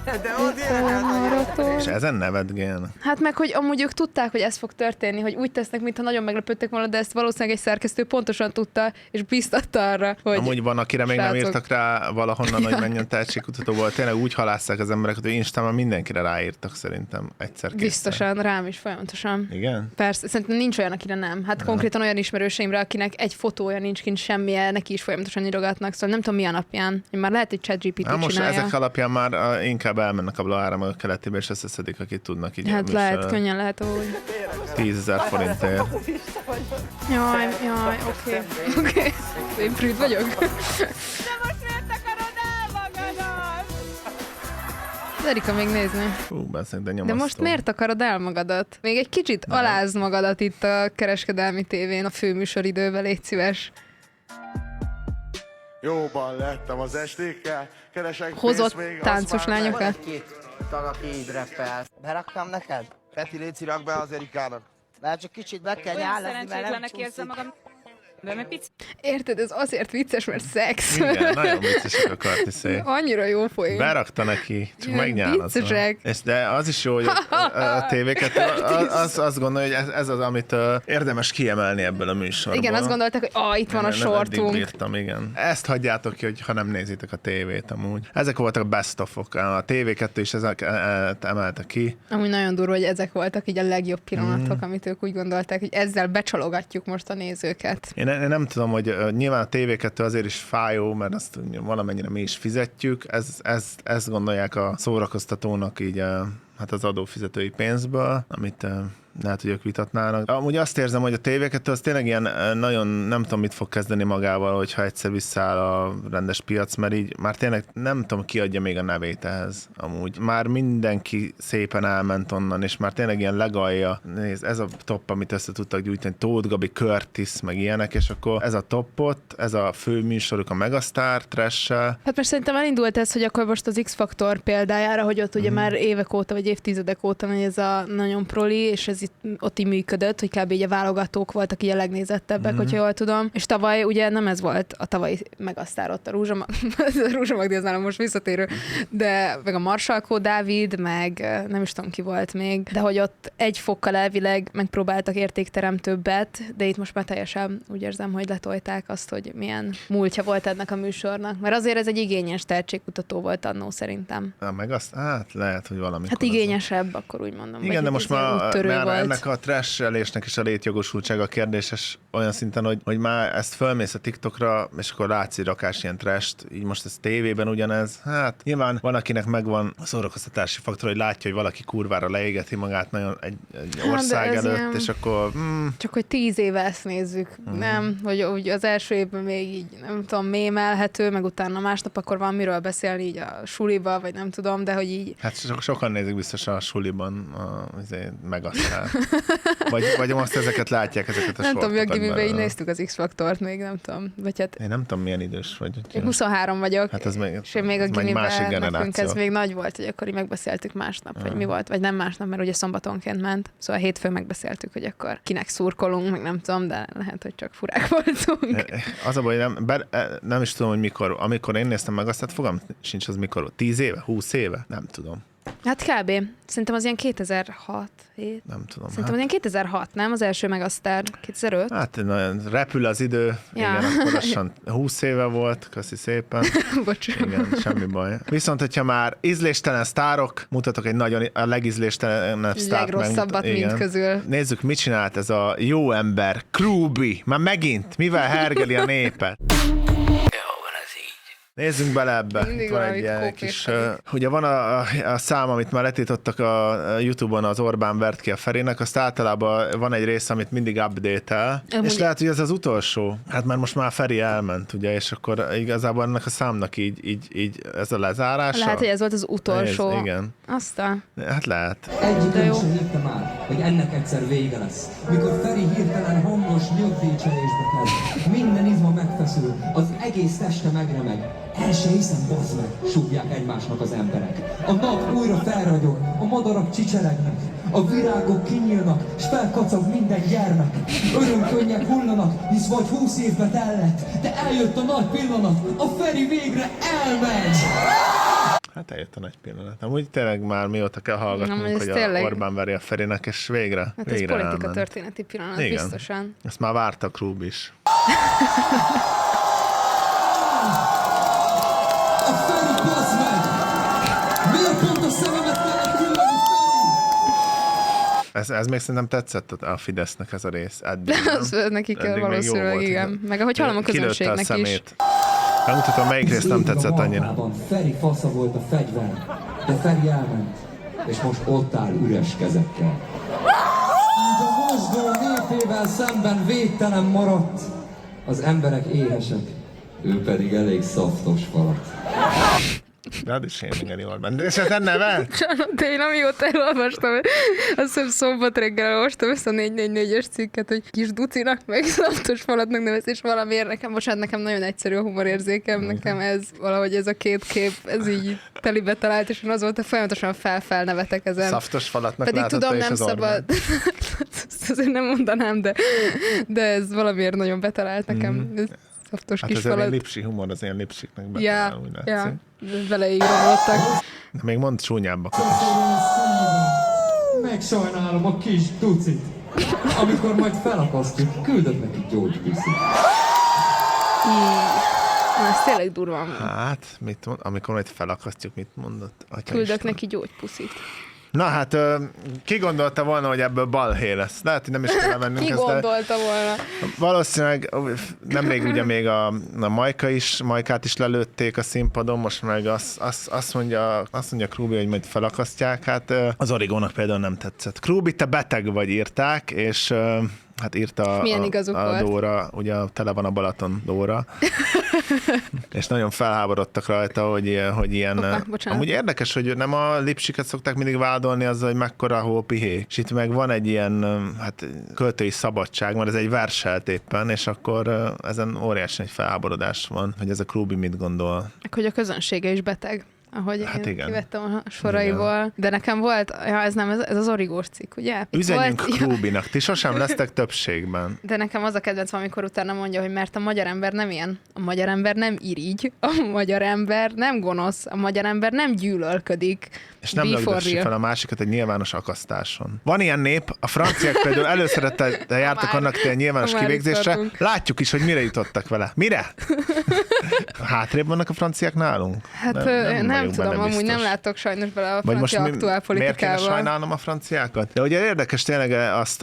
És ezen nevetgélnek. Hát meg, hogy amúgy ők tudták, hogy ez fog történni, hogy úgy tesznek, mintha nagyon meglepődtek volna, de ezt valószínűleg egy szerkesztő pontosan tudta, és biztatta arra, hogy... Amúgy van, akire még nem írtak rá valahonnan, hogy menjen tehetségkutatóval. Tényleg úgy halásszák az embereket, hogy Instán már mindenkire ráírtak szerintem egyszer. Biztosan, rám is folyamatosan. Igen? Persze, szerintem nincs olyan, akire nem. Hát konkrétan olyan ismerőseimre, akinek egy fotója nincs kint semmilyen, neki is folyamatosan írogatnak, szóval nem tudom mi alapján. Már lehet, hogy ChatGPT csinálja. Most ezek alapján már inkább elmennek a Blahára, meg a Keletibe, és összeszedik, akit tudnak így. Hát lehet, könnyen lehet úgy. 10 000 forintért. Jaj, oké. Én prűd vagyok. De most miért akarod el magadat? Erika még nézni. De nyomasztó. De most miért akarod el magadat? Még egy kicsit alázd magadat itt a kereskedelmi tévén, a főműsoridőben, légy szíves. Jóban lettem az estékkel, keresek Hozott pénzt még, táncos azt már meg. lányokat. Két tag, aki így rappel. Beraktam neked? Peti, légy rak be az Erikának. Mert csak kicsit be kell Olyan nyállazni, mert nem szerencsétlenek érzem csúszik. magam. De mert pici. Érted, ez azért vicces, mert szex. Igen, nagyon viccesek a kartiszék. Annyira jó poén. Berakta neki, csak Ilyen megnyálazva. viccesek. De az is jó, hogy a tévéket, azt gondolja, hogy ez az, amit érdemes kiemelni ebből a műsorból. Igen, azt gondolták, hogy itt van a Eddig sortunk. bírtam, igen. Ezt hagyjátok ki, hogy ha nem nézitek a tévét amúgy. Ezek voltak a best of-ok. A TV2 is ezeket emelte ki. Amúgy nagyon durva, hogy ezek voltak így a legjobb pillanatok, amit ők úgy gondolták, hogy ezzel becsalogatjuk most a nézőket. Én nem tudom, hogy nyilván a TV2 azért is fájó, mert azt valamennyire mi is fizetjük. Ezt gondolják a szórakoztatónak így hát az adófizetői pénzből, amit lehet, hogy ők vitatnának. Amúgy azt érzem, hogy a TV2 az tényleg ilyen nagyon nem tudom, mit fog kezdeni magával, hogyha egyszer visszaáll a rendes piac, mert így már tényleg nem tudom, ki adja még a nevét ehhez amúgy. Már mindenki szépen elment onnan, és már tényleg ilyen legalja. Nézd, ez a top, amit össze tudtak gyújtani, Tóth Gabi, Curtis, meg ilyenek, és akkor ez a topot, ez a fő műsoruk a Megastar, Trash-sel. Hát most szerintem elindult ez, hogy akkor most az X-faktor példájára, hogy ott ugye már évek óta, vagy évtizedek óta megy ez a nagyon proli, és ez ott így működött, hogy kb. Így a válogatók voltak így a legnézettebbek, hogyha jól tudom. És tavaly ugye nem ez volt a tavalyi Megasztár, ott a Rózsamagdi, az nálam most visszatérő, de meg a Marsalkó Dávid, meg nem is tudom ki volt még, de hogy ott egy fokkal elvileg megpróbáltak értékteremtőbbet, de itt most már teljesen úgy érzem, hogy letolták azt, hogy milyen múltja volt ennek a műsornak. Mert azért ez egy igényes tehetségkutató volt annó szerintem. Hát lehet, hogy valami. Hát igényesebb, akkor úgy mondom. Igen, de most már volt. ennek a trash-elésnek is a létjogosultsága kérdéses olyan szinten, hogy már ezt fölmész a TikTokra, és akkor látsz egy rakás ilyen trash-t, így most ez tévében ugyanez. Hát nyilván van, akinek megvan a szórakoztatási faktor, hogy látja, hogy valaki kurvára leégeti magát nagyon egy ország előtt, ilyen... és akkor... Csak hogy 10 éve ezt nézzük, nem? Hogy az első évben még így, nem tudom, mémelhető, meg utána másnap akkor van miről beszélni így a suliba, vagy nem tudom, de hogy így... Hát sokan nézik biztos a suliban Megasztár. Vagy most ezeket látják, ezeket a nem tudom, mi a gimiben így belőle. néztük az X-faktort még, nem tudom. Vagy hát én nem tudom, milyen idős vagy. Én 23 vagyok, hát ez még, és én még a másik gimiben nekünk ez generáció. még nagy volt, hogy akkor így megbeszéltük másnap, hogy mi volt, vagy nem másnap, mert ugye szombatonként ment. Szóval hétfőn megbeszéltük, hogy akkor kinek szurkolunk, meg nem tudom, de lehet, hogy csak furák voltunk. Az a baj, nem is tudom, hogy mikor. Amikor én néztem meg azt, hát fogalmam sincs az mikor. 10 éve? 20 éve? Nem tudom. Hát kb. Szerintem az ilyen 2006, 7. Nem tudom. Szerintem az ilyen 2006, nem? Az első Megasztár. 2005? Hát nagyon repül az idő. Ja. Igen, akkor lassan 20 éve volt. Köszi szépen. Bocsánat. Igen, semmi baj. Viszont, hogyha már ízléstelen sztárok, mutatok egy nagyon a legízléstelenebb sztárt. Legrosszabbat mind közül. Nézzük, mit csinált ez a jó ember, Krúbi. Már megint, mivel hergeli a népet. Nézzünk bele ebbe. Mindig Itt van valamit egy ilyen kópér kis, pedig. ugye van a szám, amit már letiltottak a YouTube-on, az Orbán vert ki a Ferinek, azt általában van egy rész, amit mindig update-el, és lehet, hogy ez az utolsó. Hát mert most már Feri elment, ugye, és akkor igazából ennek a számnak így ez a lezárása. Lehet, hogy ez volt az utolsó. Ez, igen. Aztán. Hát lehet. Egyikünk sem hitte már, hogy ennek egyszer vége lesz. Mikor Feri hirtelen hangos nyögdécselésbe kezd, minden izma megfeszül, az egész teste megremeg. El se hiszem, bazd meg, súgják egymásnak az emberek. A nap újra felragyog, a madarak csicseregnek, a virágok kinyílnak, s felkacag minden gyermek. Örömkönnyek hullanak, hisz vagy 20 évbe tellett, de eljött a nagy pillanat, a Feri végre elmegy! Hát eljött a nagy pillanat. Amúgy tényleg már mióta kell hallgatnunk, ez hogy tényleg... a Orbán veri a Ferinek, és végre Hát ez végre politika elment. történeti pillanat, Igen. biztosan. Ezt már várta Krúb is. A Feri, bazd meg! Miért pont a szememet kellett küldeni, Feri? Ez még szerintem tetszett a Fidesznek ez a rész. Eddig, Az nekik Eddig még jó valószínűleg, volt, igen. Meg ahogy hallom a kilőtte közönségnek is. Megmutatom, melyik részt nem Ég a tetszett annyira. malmában Feri fasza volt a fegyver, de Feri elment, és most ott áll üres kezekkel. Így a mozgó népével szemben védtelen maradt. Az emberek éhesek, ő pedig elég szaftos falat. Rád is Hanging Orbán. De és ez neve? De én amióta elolvastam, azt hiszem szombat reggel elolvastam ezt a 444-es cikket, hogy kis ducinak, meg szaftos falatnak nevez, és valamiért nekem nagyon egyszerű a humorérzékem, nekem ez valahogy ez a két kép, ez így telibe talált, és én azóta folyamatosan felnevetek ezen. Szaftos falatnak pedig látotta tudom, és nem az szabad. Orbán. Ezt azért nem mondanám, de ez valamiért nagyon betalált nekem. Ez szaftos Hát kis ez ilyen falat. lipsi humor, az ilyen lipsiknek betalál, úgy látszik. Ja, beleígramoltak. De még mond csúnyábbakat is. Megsajnálom a kis ducit. Amikor majd felakasztjuk, küldök neki gyógypuszit. Ez tényleg durva. Hát, mit mond? Amikor majd felakasztjuk, mit mondott? Atya Küldök Isten. neki gyógypuszit. Na hát, ki gondolta volna, hogy ebből balhé lesz? Lehet, hogy nem is kell mennünk Ki ezt, de gondolta volna? valószínűleg nemrég ugye még a Majkát is lelőtték a színpadon, most meg azt mondja Krúbi, hogy majd felakasztják. Hát az Origónak például nem tetszett. Krúbi, te beteg vagy, írták, és hát írta milyen igazuk a volt? Dóra, ugye tele van a Balaton Dóra, és nagyon felháborodtak rajta, hogy ilyen... Bocsánat. Amúgy érdekes, hogy nem a lipsiket szokták mindig vádolni azzal, hogy mekkora hópihé. És itt meg van egy ilyen hát, költői szabadság, mert ez egy verselt éppen, és akkor ezen óriási egy felháborodás van, hogy ez a Krúbi mit gondol. Hogy a közönsége is beteg. Ahogy Hát én igen. kivettem a soraiból. De nekem volt, ez az origós cikk, ugye? Itt Üzenjünk volt, Krúbinak, ti sosem lesztek többségben. de nekem az a kedvencem, amikor utána mondja, hogy mert a magyar ember nem ilyen. A magyar ember nem irigy, a magyar ember nem gonosz, a magyar ember nem gyűlölködik. És nem Be for lögdössi real. fel a másikat egy nyilvános akasztáson. Van ilyen nép, a franciák például előszerettel jártak Már- annak ilyen nyilvános már itt kivégzésre, tartunk. látjuk is, hogy mire jutottak vele. Mire? Hátrébb vannak a franciák nálunk? Hát nem vagyok tudom, benne amúgy biztos. nem látok sajnos bele a Vagy most francia aktuál miért kéne politikával. sajnálnom a franciákat? De ugye érdekes tényleg azt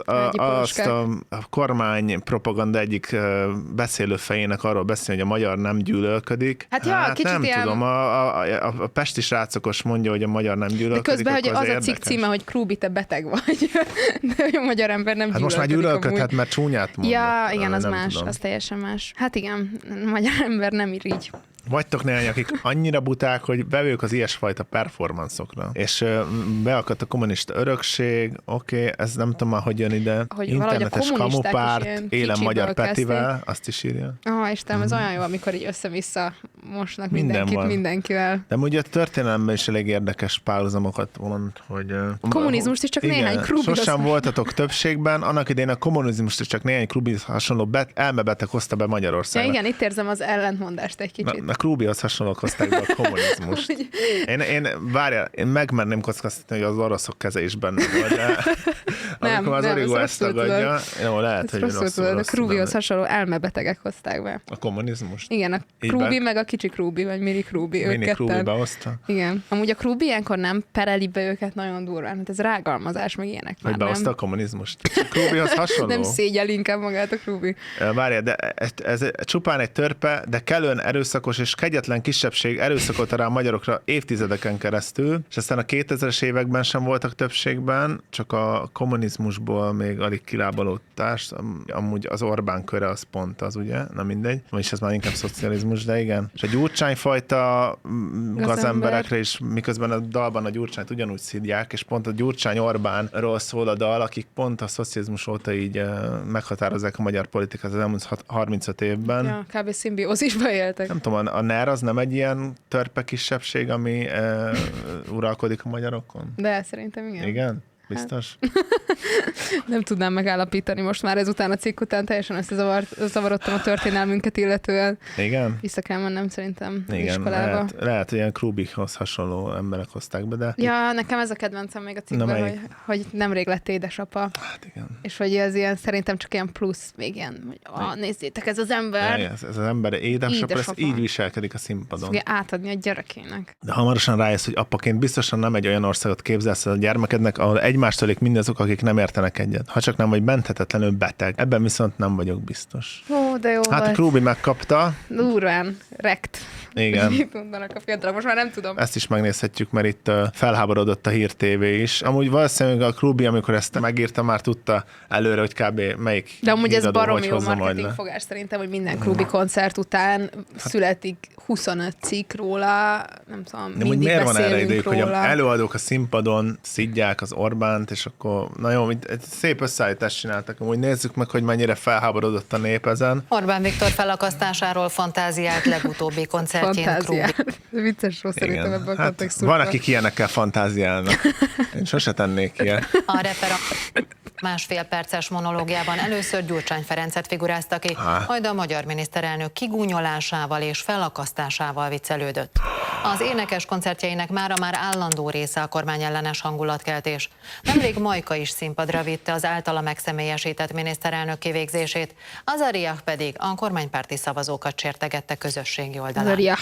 a kormány propaganda egyik beszélőfejének arról beszélni, hogy a magyar nem gyűlölködik. Hát ja, kicsit nem ilyen- tudom, a pesti srácokos mondja, hogy a magyar nem De gyűlölködik. közben, hogy akkor az a cikk érdekes. címe, hogy Krúbi, te beteg vagy. De hogy a magyar ember nem Hát most már gyűlölködik gyűlölködhet, amúgy. mert csúnyát mondott. Ja, igen, az Nem más, tudom. az teljesen más. Hát igen, a magyar ember nem irigy. Vagytok néhány, akik annyira buták, hogy bevők az ilyesfajta performanszokra. És beakadt a kommunista örökség, oké, ez nem tudom már, hogy jön ide. Hogy valahogy a Internetes kommunisták is kamupárt, ilyen élen kicsiből magyar kezdték. Petivel, azt is írja. Istenem, ez olyan jó, amikor így össze-vissza mosnak Minden mindenkit van. mindenkivel. De ugye a történelemben is elég érdekes párhuzamokat mond, hogy... Kommunizmust is csak néhány Krúbihoz- Sosem voltatok többségben, annak idején a kommunizmust is csak néhány Krúbihoz hasonló elmebeteg hozta be Ja, Magyarországra. igen, itt érzem az ellentmondást egy kicsit. A Krúbihoz hasonlók hozták be a kommunizmust. Én megmerném kockáztatni, hogy az oroszok keze is benne volt, de amikor az nem, Origo ezt ezt rosszul tagadja, jó, lehet, Ezt hogy rosszul rosszul tudod, a rosszul, Krúbihoz de- hasonló elmebetegek hozták be. A kommunizmust? Igen, a Így Krúbi be- meg a kicsi Krúbi, vagy mini Krúbi, ők Mini Krúbi ketten. behozta? Igen. Amúgy a Krúbi ilyenkor nem pereli be őket nagyon durván, hát ez rágalmazás, meg ilyenek Hogy már behozta a nem. kommunizmust? Krúbihoz hasonló? Nem szégyel inkább magát a Krúbi. Várjál, de ez csupán egy törpe, de kellően erőszakos és kegyetlen kisebbség erőszakolta rá a magyarokra évtizedeken keresztül, és aztán a 2000-es években sem voltak többségben, csak a kommunizmusból még alig kilábaló társ, amúgy az Orbán köre az pont az, ugye? Na mindegy. Vagyis ez már inkább szocializmus, de igen. És a Gyurcsány fajta gazemberekre is, miközben a dalban a Gyurcsányt ugyanúgy szidják, és pont a Gyurcsány Orbánról szól a dal, akik pont a szocializmus óta így meghatározzák a magyar politikát az elmúlt 35 évben. Ja, kb. Szimbiózisba éltek. Nem tudom, a NER az nem egy ilyen törpe kisebbség, ami uralkodik a magyarokon? De szerintem igen. Igen? Biztos? Nem tudnám megállapítani most már ezután a cikk után, teljesen összezavarodtam a történelmünket illetően. Igen? Vissza kell mennem szerintem az Igen, iskolába. lehet, hogy ilyen Krúbikhoz hasonló emberek hozták be, de Ja, nekem ez a kedvencem még a cikkben, melyik? hogy nemrég lett édesapa, hát igen. és hogy ez ilyen, szerintem csak ilyen plusz, még ilyen, hogy nézzétek, ez az ember, Ez az ember édesapa, ez Édesapa. így viselkedik a színpadon. fogja átadni a gyerekének. De hamarosan rájössz, hogy apaként biztosan nem egy olyan országot képzelsz a gyermekednek, ahol egymást ölik mindazok, akik nem értenek egyet. Ha csak nem vagy menthetetlenül beteg. Ebben viszont nem vagyok biztos. Ó, de jó Hát a volt. Krúbi megkapta. Durván, rekt. Igen. Mit mondanak a fiatalok? Most már nem tudom. Ezt is megnézhetjük, mert itt felháborodott a Hír TV is. Amúgy valószínűleg a Krúbi, amikor ezt megírta, már tudta előre, hogy kb. Melyik De amúgy ez híradó baromi hogy jó hozza majd marketing le. fogás szerintem, hogy minden klubi koncert után születik 25 cikk róla, nem tudom, De úgy mindig miért van erre beszélünk idejük, hogy róla. a előadók a színpadon szidják az Orbánt, és akkor, na jó, egy szép összeállítást csináltak. Amúgy nézzük meg, hogy mennyire felháborodott a nép ezen. Orbán Viktor felakasztásáról fantáziált legutóbbi koncertjén Krúbi. Vicces szó szerintem ebben a Hát kontextusban. van, akik ilyenekkel fantáziálnak. Én sose tennék ilyet. A reper másfél perces monológiában először Gyurcsány Ferencet figurázta ki, majd a magyar miniszterelnök kigúnyolásával és felakasztásával viccelődött. Az énekes koncertjeinek mára már állandó része a kormányellenes hangulatkeltés. Nemrég Majka is színpadra vitte az általa megszemélyesített miniszterelnök kivégzését, Azariah pedig a kormánypárti szavazókat sértegette közösségi oldalán. Azariah.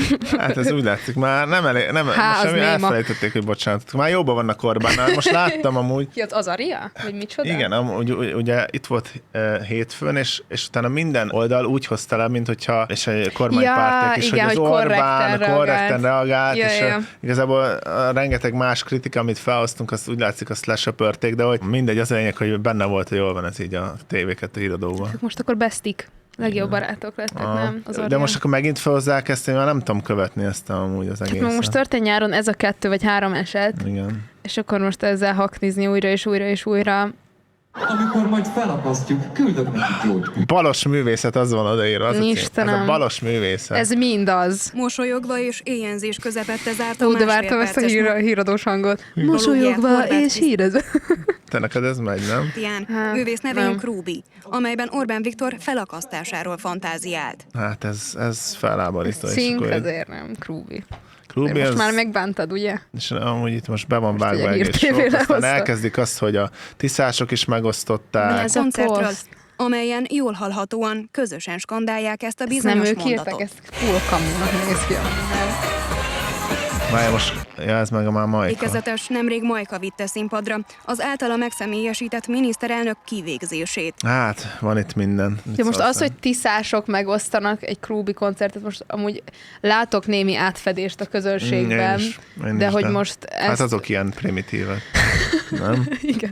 Hát ez úgy látszik, már nem elég, nem, Há, most az semmi néma. elfelejtették, hogy bocsánat. Már jóban vannak Orbánnal. Most láttam amúgy, Ki az Azariah? Vagy micsoda? igen, amúgy, ugye itt volt hétfőn, és utána minden oldal úgy hozta le, mint hogyha, és a kormánypártiak is, igen, hogy az hogy Orbán korrekten reagált, Ja, és ja. igazából a rengeteg más kritika, amit felhoztunk, azt úgy látszik, azt lesöpörték, de hogy mindegy, az a lényeg, hogy benne volt, hogy jól van ez így a TV2 híradóban. Most akkor bestik. Legjobb barátok lettek, nem? Az De Azariah. most akkor megint felhozzák ezt, én már nem tudom követni ezt amúgy az egészet. Most történt nyáron ez a 2 vagy 3 eset, Igen. és akkor most ezzel haknizni újra és újra és újra. Amikor majd felakasztjuk, küldök neki gyógypit. Balos művészet, az van odaírva, az a cím. Istenem. Ez a balos művészet. Ez mind az. Mosolyogva és éjjenzés közepette zárta Ó, de másfél vártam ezt a perces híradós hangot. Monológiát Mosolyogva Horváth és hírezve. Te neked ez megy, nem? Krisztián, Hát, művész nevén nem. Krúbi, amelyben Orbán Viktor felakasztásáról fantáziált. Hát ez feláborító. és Szink akkor egy azért nem, Krúbi. Krúbi Most az- már megbántad, ugye? És amúgy itt most be van ugye vágva Hír egész TV-re sor, aztán hozta. elkezdik azt, hogy a tiszások is megosztották. Ez a Koncertről, poszt. amelyen jól hallhatóan közösen skandálják ezt a Ezt nem bizonyos ők írtak, mondatot. ezt full kamúnak néz ki. Várj, most ez meg a már Majka. Ékezetes nemrég Majka vitte színpadra az általa megszemélyesített miniszterelnök kivégzését. Hát, van itt minden. Mit Ja, most szólsz az, hogy tiszások megosztanak egy Krúbi koncertet, most amúgy látok némi átfedést a közönségben, Én de is, hogy most ezt... Hát azok ilyen primitívek. Nem? Igen,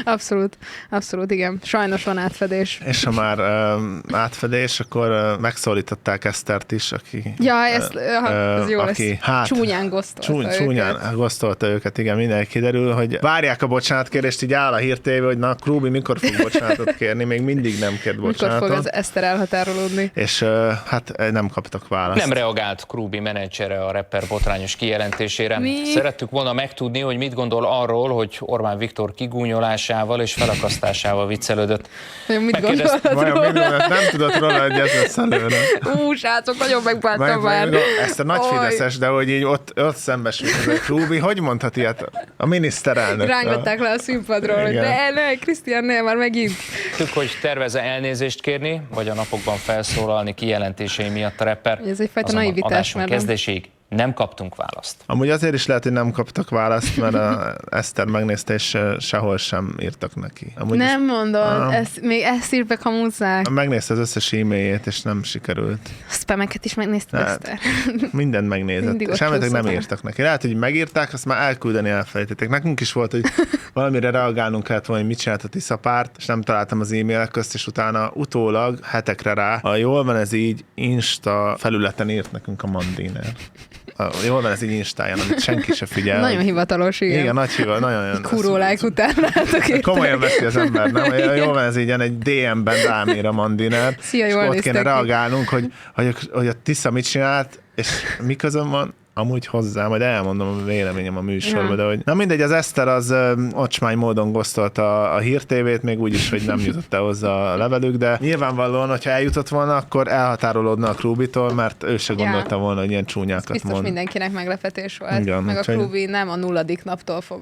abszolút, igen. Sajnos van átfedés. És ha már átfedés, akkor megszólították Esztert is, aki... Ja, ez jó aki, lesz. hát, Csúnyán gosztolta Csúnyán őket. gosztolta őket, igen, minden kiderül, hogy várják a bocsánatkérést, így áll a Hír TV, hogy na, Krúbi mikor fog bocsánatot kérni, még mindig nem kért Mikor bocsánatot. fog az Eszter elhatárolódni? És hát nem kaptak választ. Nem reagált Krúbi menedzsere a rapper botrányos kijelentésére. Mi? Szerettük volna megtudni, hogy mit gondol arról, hogy Orbán Viktor kigúnyolásával és felakasztásával viccelődött. Mit Megkérdeztem- gondolod Vajon róla? nem tudott róla, hogy ez lesz előre. Srácok, nagyon megbántam már. Ezt a nagy Oj. fideszes, de hogy így ott szembesült ez a Krúbi, hogy mondhat ilyet a miniszterelnök? Rángatták le a színpadról, hogy Igen. ne, Krisztián, ne, már megint. Tudtuk, hogy tervez-e elnézést kérni, vagy a napokban felszólalni kijelentései miatt a rapper. Ez egyfajta Azonban naivitás adásunk már, nem? kezdéséig nem kaptunk választ. Amúgy azért is lehet, hogy nem kaptak választ, mert a Eszter megnézte, és sehol sem írtak neki. Amúgy Nem mondod, Ah. még ezt írtak hamuzzák. megnézte az összes e-mailjét, és nem sikerült. A spameket is megnézted, Hát, Eszter. Mindent megnézett. Mindig ott Semmit nem csúszott. írtak neki. Lehet, hogy megírták, azt már elküldeni elfelejtették. Nekünk is volt, hogy valamire reagálnunk kellett volna, hogy mit csinált a Tiszapárt, és nem találtam az e-mailek közt, és utána utólag hetekre rá, jól van ez így, Insta felületen írt nekünk a Mandiner. Jól van ez így Instáján, amit senki se figyel. Nagyon hivatalos, igen. Igen, nagy hival, nagyon Kuró like után látok érte. komolyan veszi az ember, nem? Jól van ez így, egy DM-ben rám ír a Mandiner. Szia, és jól ott néztek kéne ki. reagálnunk, hogy a Tisza mit csinált, és mi közön van amúgy hozzá, majd elmondom a véleményem a műsorban, Ja. de hogy... Na mindegy, az Eszter az ocsmány módon gosztolta a Hír TV-t, még úgy is, hogy nem jutott el hozzá a levelük, de nyilvánvalóan, hogyha eljutott volna, akkor elhatárolódna a Krúbitól, mert ő se Ja. gondolta volna, hogy ilyen csúnyákat Biztos mond. mindenkinek meglepetés volt. Igen, meg a úgyhogy- Krúbi nem a 0. naptól fogva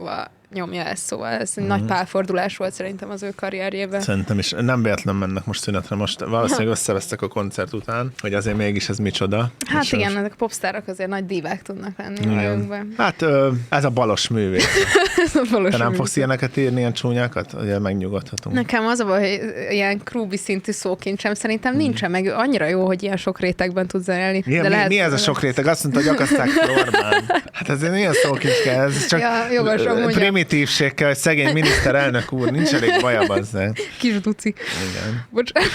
nyomja ezt, szóval ez egy nagy pálfordulás volt szerintem az ő karrierjében. Szerintem is. Nem véletlen mennek most szünetre. Most valószínűleg összevesztek a koncert után, hogy azért mégis ez micsoda. Hát és igen, ezek a popstárok azért nagy divák tudnak lenni a jövőkben. Hát ez a balos művész. Te nem fogsz ilyeneket írni, ilyen csúnyákat? Ugye megnyugodhatunk. Nekem az a baj, hogy ilyen Krúbi szintű szókincsem szerintem nincsen, meg ő annyira jó, hogy ilyen sok rétegben tud zenélni. Mi ez a sok réteg? Azt mondta, hogy akaszták fel Orbán. Hát ez milyen szókincs kell? Ez csak primitívség kell, hogy szegény miniszterelnök úr, nincs elég baja bazzeg. Kis duci. Igen. Bocsánat.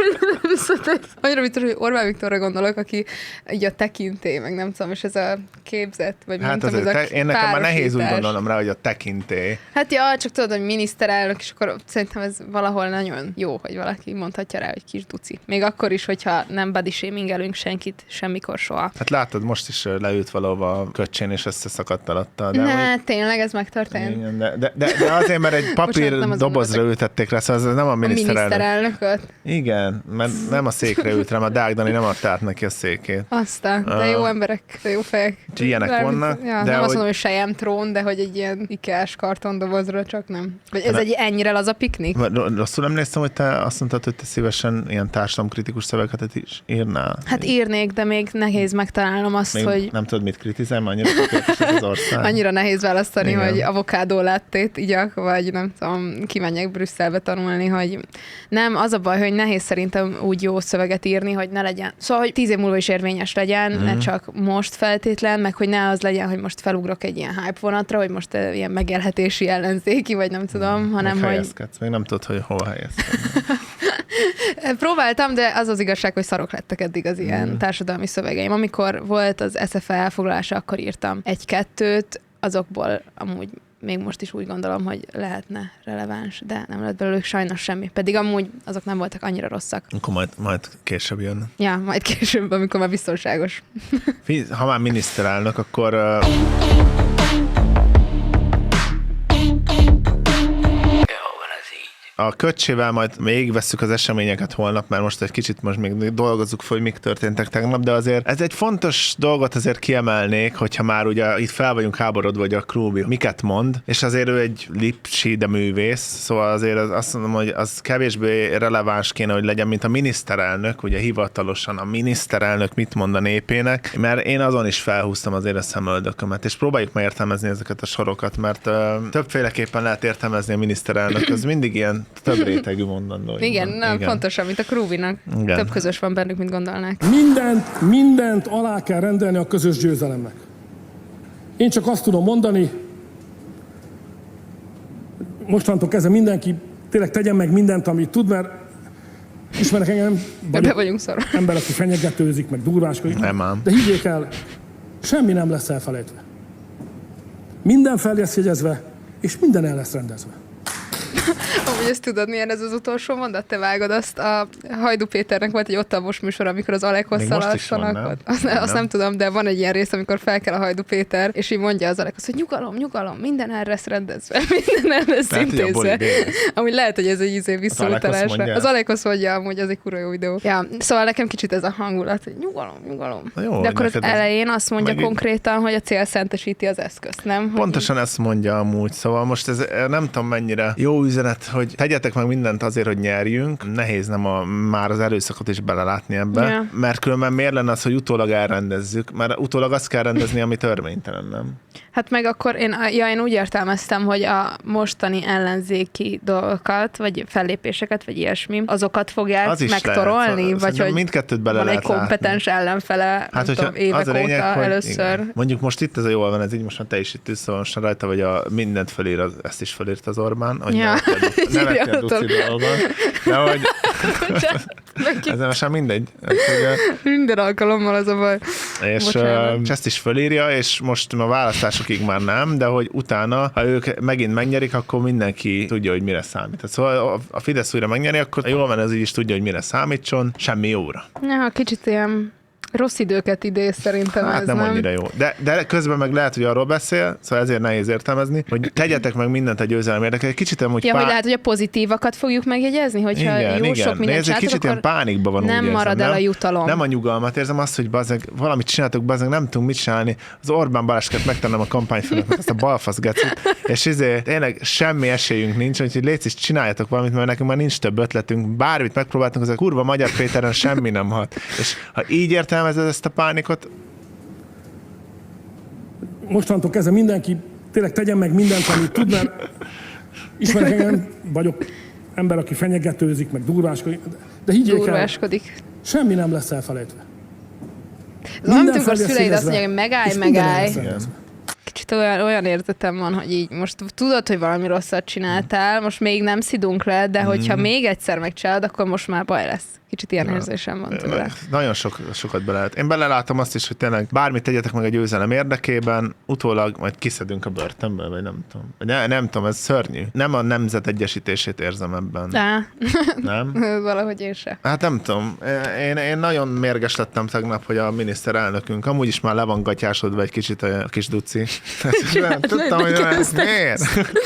Annyira vicces, hogy Orbán Viktorra gondolok, aki így a tekintély, meg nem tudom, és ez a képzet, vagy hát nem tudom, ez a én nekem már nehéz úgy párosítás. gondolom rá, hogy a tekintély. Hát ja, csak tudod, hogy miniszterelnök, és akkor szerintem ez valahol nagyon jó, hogy valaki mondhatja rá, hogy kis duci. Még akkor is, hogyha nem body shamingelünk senkit semmikor soha. Hát látod, most is leült valahova a köcsén, és összeszakadt alatta. Tényleg ez megtörtént? Igen, de azért, mert egy papír dobozra ültették rá, szóval ez nem a miniszterelnököt. Igen, mert nem a székre ült rá, a Deák Dani nem adta át neki a székét. Aztán, de jó emberek, de jó fejek. Ilyenek vannak. Ja, de nem azt mondom, hogy sejem trón, de hogy egy ilyen Ikeás kartondobozra csak nem. Vagy ez egy ennyire laza piknik? Rosszul emlékszem, hogy te azt mondtad, hogy te szívesen ilyen társadalomkritikus szövegeket is írnál. Hát írnék, de még nehéz megtalálnom azt, még hogy... Nem tudod, mit kritizálni, annyira tökéletes ez az ország. Annyira nehéz választani, Igen. hogy avokádó lattét igyak, vagy nem tudom, kimenjek Brüsszelbe tanulni, hogy nem, az a baj, hogy nehéz szerintem úgy jó szöveget írni, hogy ne legyen. Szóval, hogy 10 év múlva is érvényes legyen, ne csak most feltétlen, meg hogy ne az legyen, hogy most felugrok egy ilyen hype vonatra, hogy most ilyen megélhetési ellenzéki, vagy nem tudom, hanem hogy... Még nem tudod, hogy hova helyezkedni. Próbáltam, de az az igazság, hogy szarok lettek eddig az ilyen társadalmi szövegeim. Amikor volt az SFL elfoglalása, akkor írtam 1-2, azokból amúgy még most is úgy gondolom, hogy lehetne releváns, de nem lett belőlük sajnos semmi. Pedig amúgy azok nem voltak annyira rosszak. Akkor majd később jön. Ja, majd később, amikor már biztonságos. Ha már miniszterelnök, akkor... A köcsével majd még vesszük az eseményeket holnap, mert most egy kicsit még dolgozzuk fel, hogy mik történtek tegnap, de azért ez egy fontos dolgot azért kiemelnék, hogyha már ugye itt fel vagyunk háborodva, hogy a Krúbi miket mond, és azért ő egy lipsi, de művész, szóval azért azt mondom, hogy az kevésbé releváns kéne, hogy legyen, mint a miniszterelnök, ugye hivatalosan a miniszterelnök mit mond a népének, mert én azon is felhúztam azért a szemöldökömet, és próbáljuk meg értelmezni ezeket a sorokat, mert többféleképpen lehet értelmezni a miniszterelnök, az mindig ilyen több rétegű mondandó. Igen, pontosan, mint a Krúbinak. Több közös van bennük, mint gondolnák. Mindent alá kell rendelni a közös győzelemnek. Én csak azt tudom mondani, mostantól kezdve mindenki tényleg tegyen meg mindent, amit tud, mert ismerek engem, be vagyunk szorva. Ember, aki fenyegetőzik, meg durváskodik. De higgyék el, semmi nem lesz elfelejtve. Minden fel lesz jegyezve, és minden el lesz rendezve. Amúgy ezt tudod, milyen ez az utolsó mondat? Te vágod azt, a Hajdú Péternek volt egy ottabos műsor, amikor az Alekhoz szalassanak. Azt nem tudom, de van egy ilyen rész, amikor fel kell a Hajdú Péter, és így mondja az Alekhoz, hogy nyugalom, minden el lesz rendezve, minden el lesz intézve. Amúgy lehet, hogy ez egy visszautalás. Az Alekhoz mondja, amúgy ez egy kurva jó videó. Ja, szóval nekem kicsit ez a hangulat, hogy nyugalom. Jó, de akkor az elején azt mondja konkrétan, hogy a cél szentesíti az eszközt, nem? Pontosan ezt mondja amúgy, szóval most ez nem tudom mennyire jó üzenet, hogy tegyetek meg mindent azért, hogy nyerjünk. Nehéz nem már az erőszakot is belelátni ebbe, mert különben miért lenne az, hogy utólag elrendezzük, mert utólag azt kell rendezni, ami törvénytelen, nem? Hát meg akkor én úgy értelmeztem, hogy a mostani ellenzéki dolgokat, vagy fellépéseket, vagy ilyesmi, azokat fogják megtorolni, lehet, vagy hogy mindkettőt bele van egy kompetens ellenfele, hát, nem tudom, évek az a lényeg, óta hogy először. Igen. Mondjuk most itt ez a jól van, ez így most már te is itt szóval most rajta, vagy mindent fölír, ezt is fölírt az Orbán, hogy ne vettél a duci dolgon, de hogy ez most már mindegy. Minden alkalommal az a baj. És ezt is fölírja, és most a választásokig már nem, de hogy utána, ha ők megint megnyerik, akkor mindenki tudja, hogy mire számít. Szóval a Fidesz újra megnyeri, akkor jól van, ez így is tudja, hogy mire számítson, semmi jóra. Ja, kicsit ilyen Rossz időket idéz szerintem Hát ez, nem annyira jó. De közben meg lehet, hogy arról beszél, szóval ezért nehéz értelmezni, hogy tegyetek meg mindent a győzelem érdekében. Kicsit amúgy hogy lehet, hogy a pozitívakat fogjuk megjegyezni, hogyha jó sok mindent csináltok, kicsit ilyen pánikban van, nem úgy marad érzem, el a jutalom. Nem a nyugalmat érzem, azt, hogy valamit csináltok, nem tudunk mit csinálni. Az Orbán Balázsket megtennem a kampányfőnöknek, ezt a balfasz gecit, és tényleg semmi esélyünk nincs, úgyhogy légy is csináljatok valamit, mert nekünk már nincs több ötletünk. Bármit megpróbáltunk, az a kurva Magyar Péteren semmi nem hat. És ha így értelmezed ezt a pánikot, Mostantól kezdve mindenki tényleg tegyen meg mindent, amit tud, mert ismerek engem, vagyok ember, aki fenyegetőzik, meg durváskodik, de higgyék el, semmi nem lesz elfelejtve. Nem amikor szüleid azt mondják, hogy megállj. Kicsit olyan érzetem van, hogy így most tudod, hogy valami rosszat csináltál, most még nem szidunk le, de hogyha még egyszer megcsinálod, akkor most már baj lesz. Kicsit ilyen érzésem van tőle. Nagyon sokat bele lehet. Én belelátom azt is, hogy tényleg bármit tegyetek meg a győzelem érdekében, utólag majd kiszedünk a börtönből, vagy nem tudom. Nem tudom, ez szörnyű. Nem a nemzet egyesítését érzem ebben. Nem? Valahogy én se. Hát nem tudom. Én nagyon mérges lettem tegnap, hogy a miniszterelnökünk amúgy is már le van gatyásodva egy kicsit a kis duci. Nem tudtam, hogy miért?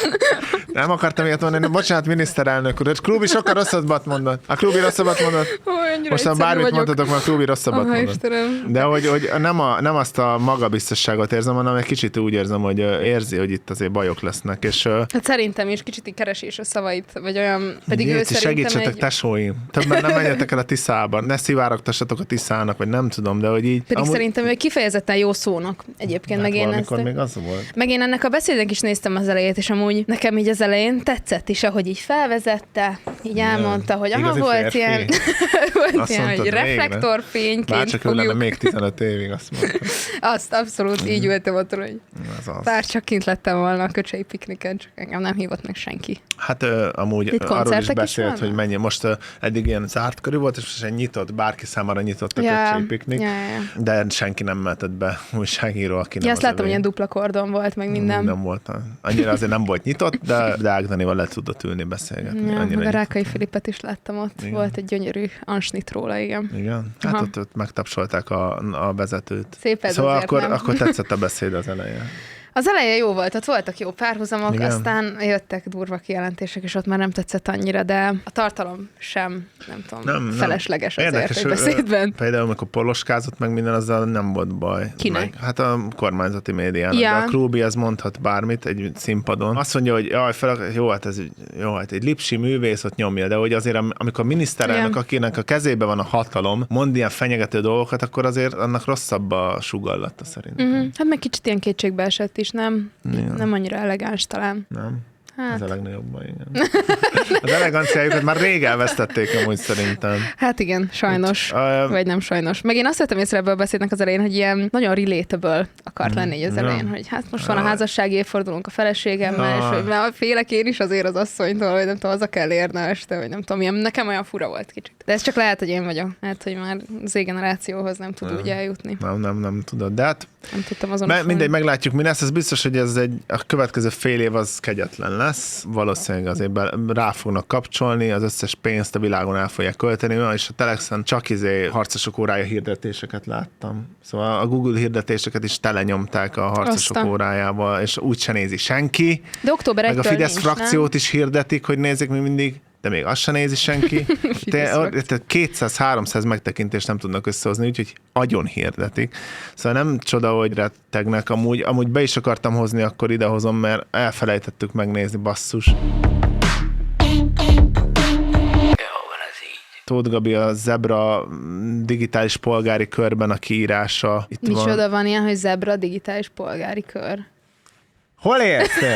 Nem akartam ilyet mondani. Bocsánat, miniszterelnök úr. Krúbi sokkal rosszabbat mondott. A Krúbi rosszabbat mondott. Most bármit mondhatok, mert a Krúbi rosszabbat mondott. De hogy nem azt a magabiztosságot érzem, hanem egy kicsit úgy érzem, hogy érzi, hogy itt azért bajok lesznek. És, hát szerintem is kicsit keresés a szavait, vagy olyan, pedig ő szerintem segítsetek, tesóim. Többen nem menjetek el a Tiszában. Ne szivárogtassatok a Tiszának, vagy nem tudom, de hogy így. Pedig szerintem ő kifejezetten jó szónak egyébként. Hát meg én ezt, még az volt. Meg én ennek a beszédnek is néztem az elejét, és amúgy nekem így az elején tetszett is, ahogy így felvezette, így elmondta, hogy volt ilyen, hogy reflektorfényként bárcsak ő lenne még 15 évig, azt mondta. Azt abszolút így ültem ott, hogy bár csak kint lettem volna a köcsei pikniken, csak engem nem hívott meg senki. Hát amúgy arról is beszélt, hogy mennyi. Most eddig ilyen zárt körű volt, és most egy nyitott, bárki számára nyitott a köcsei piknik, de senki nem mehetett be, újságíró, aki nem. Azt láttam, hogy ilyen dupla kordon volt, meg minden. Nem volt. Annyira azért nem volt nyitott, de Ágdanival le tudott ülni, beszélgetni. Meg a Rákai Filipet is láttam ott. Igen. Volt egy gyönyörű ansnit róla, igen. Igen? Hát ott megtapsolták a vezetőt. Szép ez szóval azért, akkor tetszett a beszéd az elején. Az eleje jó volt, ott voltak jó párhuzamok, igen. Aztán jöttek durva kijelentések, és ott már nem tetszett annyira, de a tartalom sem, nem tudom, felesleges azért egy beszédben. Például, amikor poloskázott meg minden, azzal nem volt baj. Kinek? Hát a kormányzati médiának. Ja. De a Krúbi az mondhat bármit egy színpadon. Azt mondja, hogy hát egy lipsi művész ott nyomja, de hogy azért, amikor a miniszterelnök, akinek a kezében van a hatalom, mond ilyen fenyegető dolgokat, akkor azért annak rosszabb a sugallata szerintem. Hát meg kicsit ilyen kétségbe esett is, nem annyira elegáns talán. Nem. Hát. Ez a legnagyobb baj, igen. Az eleganciájukat már rég elvesztették amúgy szerintem. Hát igen, sajnos. Vagy nem sajnos. Meg én azt vettem észre ebből a beszédnek az elején, hogy ilyen nagyon relatable akart lenni az elején, hogy hát most van a házassági évfordulónk a feleségemmel, és hogy már félek én is azért az asszonytól, hogy nem tudom, haza kell érne este, vagy nem tudom, nekem olyan fura volt kicsit. De ez csak lehet, hogy én vagyok. Lehet, hogy már az Z-generációhoz nem tud úgy eljutni. Nem tudod, de hát nem tudtam azonosulni. Mindegy, meglátjuk, mi lesz. Ez biztos, hogy a következő fél év az kegyetlen lesz. Valószínűleg azért rá fognak kapcsolni, az összes pénzt a világon el fogják költeni, és a Telexen csak harcosok órája hirdetéseket láttam. Szóval a Google hirdetéseket is telenyomták a harcosok órájával, és úgy se nézi senki. De október 1-től meg a Fidesz nincs, frakciót is hirdetik, hogy nézik mi mindig, de még azt se nézi senki. 200-300 megtekintést nem tudnak összehozni, úgyhogy agyon hirdetik. Szóval nem csoda, hogy rettegnek. Amúgy be is akartam hozni, akkor idehozom, mert elfelejtettük megnézni, basszus. Tóth Gabi a Zebra digitális polgári körben a kiírása. Micsoda van ilyen, hogy Zebra digitális polgári kör? Hol értél?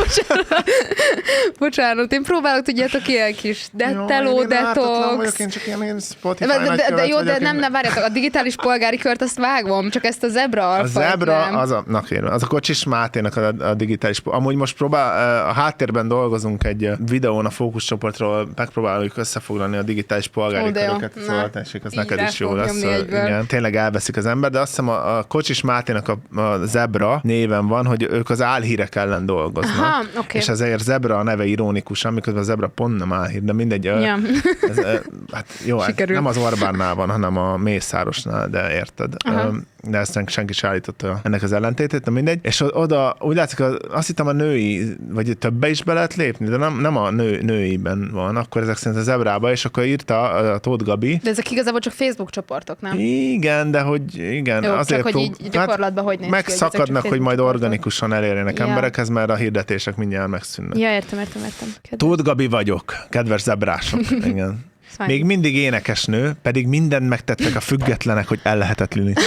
Bocsánat, én próbálok, tudjátok, ilyen kis teló detox. Én csak ilyen Spotify de jó, de nem, várjátok, a digitális polgári kört azt vágom, csak ezt a Zebra alfajt. A Zebra, az a Kocsis Máténak a digitális. Amúgy most a háttérben dolgozunk egy videón a fókuszcsoportról, megpróbáljuk összefoglalni a digitális polgári köröket, szóval tessék, az neked is jó lesz. Igen, tényleg elveszik az ember, de azt hiszem a Kocsis Máténak a Zebra néven van, hogy ők az álhír álhírek ellen dolgoznak. Aha, okay. És ezért Zebra a neve ironikus, miközben a Zebra pont nem álhír, de mindegy. Ja. Hát jó, nem az Orbánnál van, hanem a Mészárosnál, de érted. De ezt senki sem állította ennek az ellentétét, de mindegy. És oda úgy látszik, azt hittem a női, vagy többe is be lehet lépni, de nem a nőiben van, akkor ezek szerint a Zebrába, és akkor írta a Tóth Gabi. De ezek igazából csak Facebook csoportok, nem? Igen, de hogy igen. Jó, azért csak hogy így gyakorlatban hogy néz ki? Megszakadnak, hogy majd organikusan elérjenek emberekhez, mert a hirdetések mindjárt megszűnnek. Ja, értem. Tóth Gabi vagyok, kedves zebrások. Igen. Még mindig énekesnő, pedig mindent megtettek a függetlenek, hogy ellehetetlenítsük.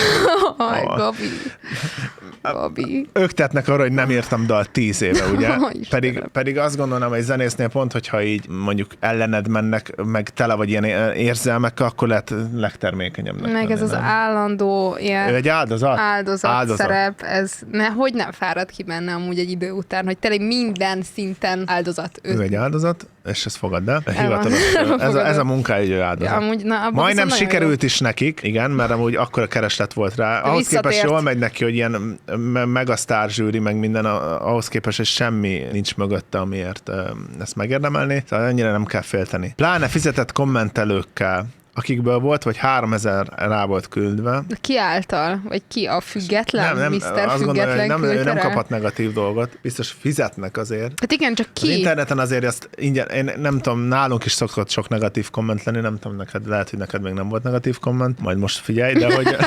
Gabi. Ők tettnek arra, hogy nem írtam dalt 10 éve, ugye? Pedig azt gondolom, hogy zenésznél pont, hogyha így mondjuk ellened mennek, meg tele vagy ilyen érzelmekkel, akkor lehet legtermékenyebbnek. Meg ez az állandó ilyen ő egy áldozat szerep, ez hogy nem fárad ki benne amúgy egy idő után, hogy tényleg minden szinten áldozat. Ő egy áldozat, és ezt fogadd el. Ez a munkája, hogy ő áldozat. Ja, majdnem sikerült is nekik, igen, mert amúgy akkora kereslet volt rá. Ahhoz képest jól megy neki, hogy ilyen megasztár zsűri, meg minden, ahhoz képest, hogy semmi nincs mögötte, amiért ezt megérdemelni. Szóval annyira nem kell félteni. Pláne fizetett kommentelőkkel, akikből volt, vagy 3000 rá volt küldve. Ki által? Vagy ki a független? Nem, Mr. azt Független gondolom, küldte nem rá? kaphat negatív dolgot. Biztos fizetnek azért. Hát igen, csak ki? Az interneten azért ezt ingyen, én nem tudom, nálunk is szokott sok negatív komment lenni, nem tudom, neked, lehet, hogy neked még nem volt negatív komment, majd most figyelj, de hogy,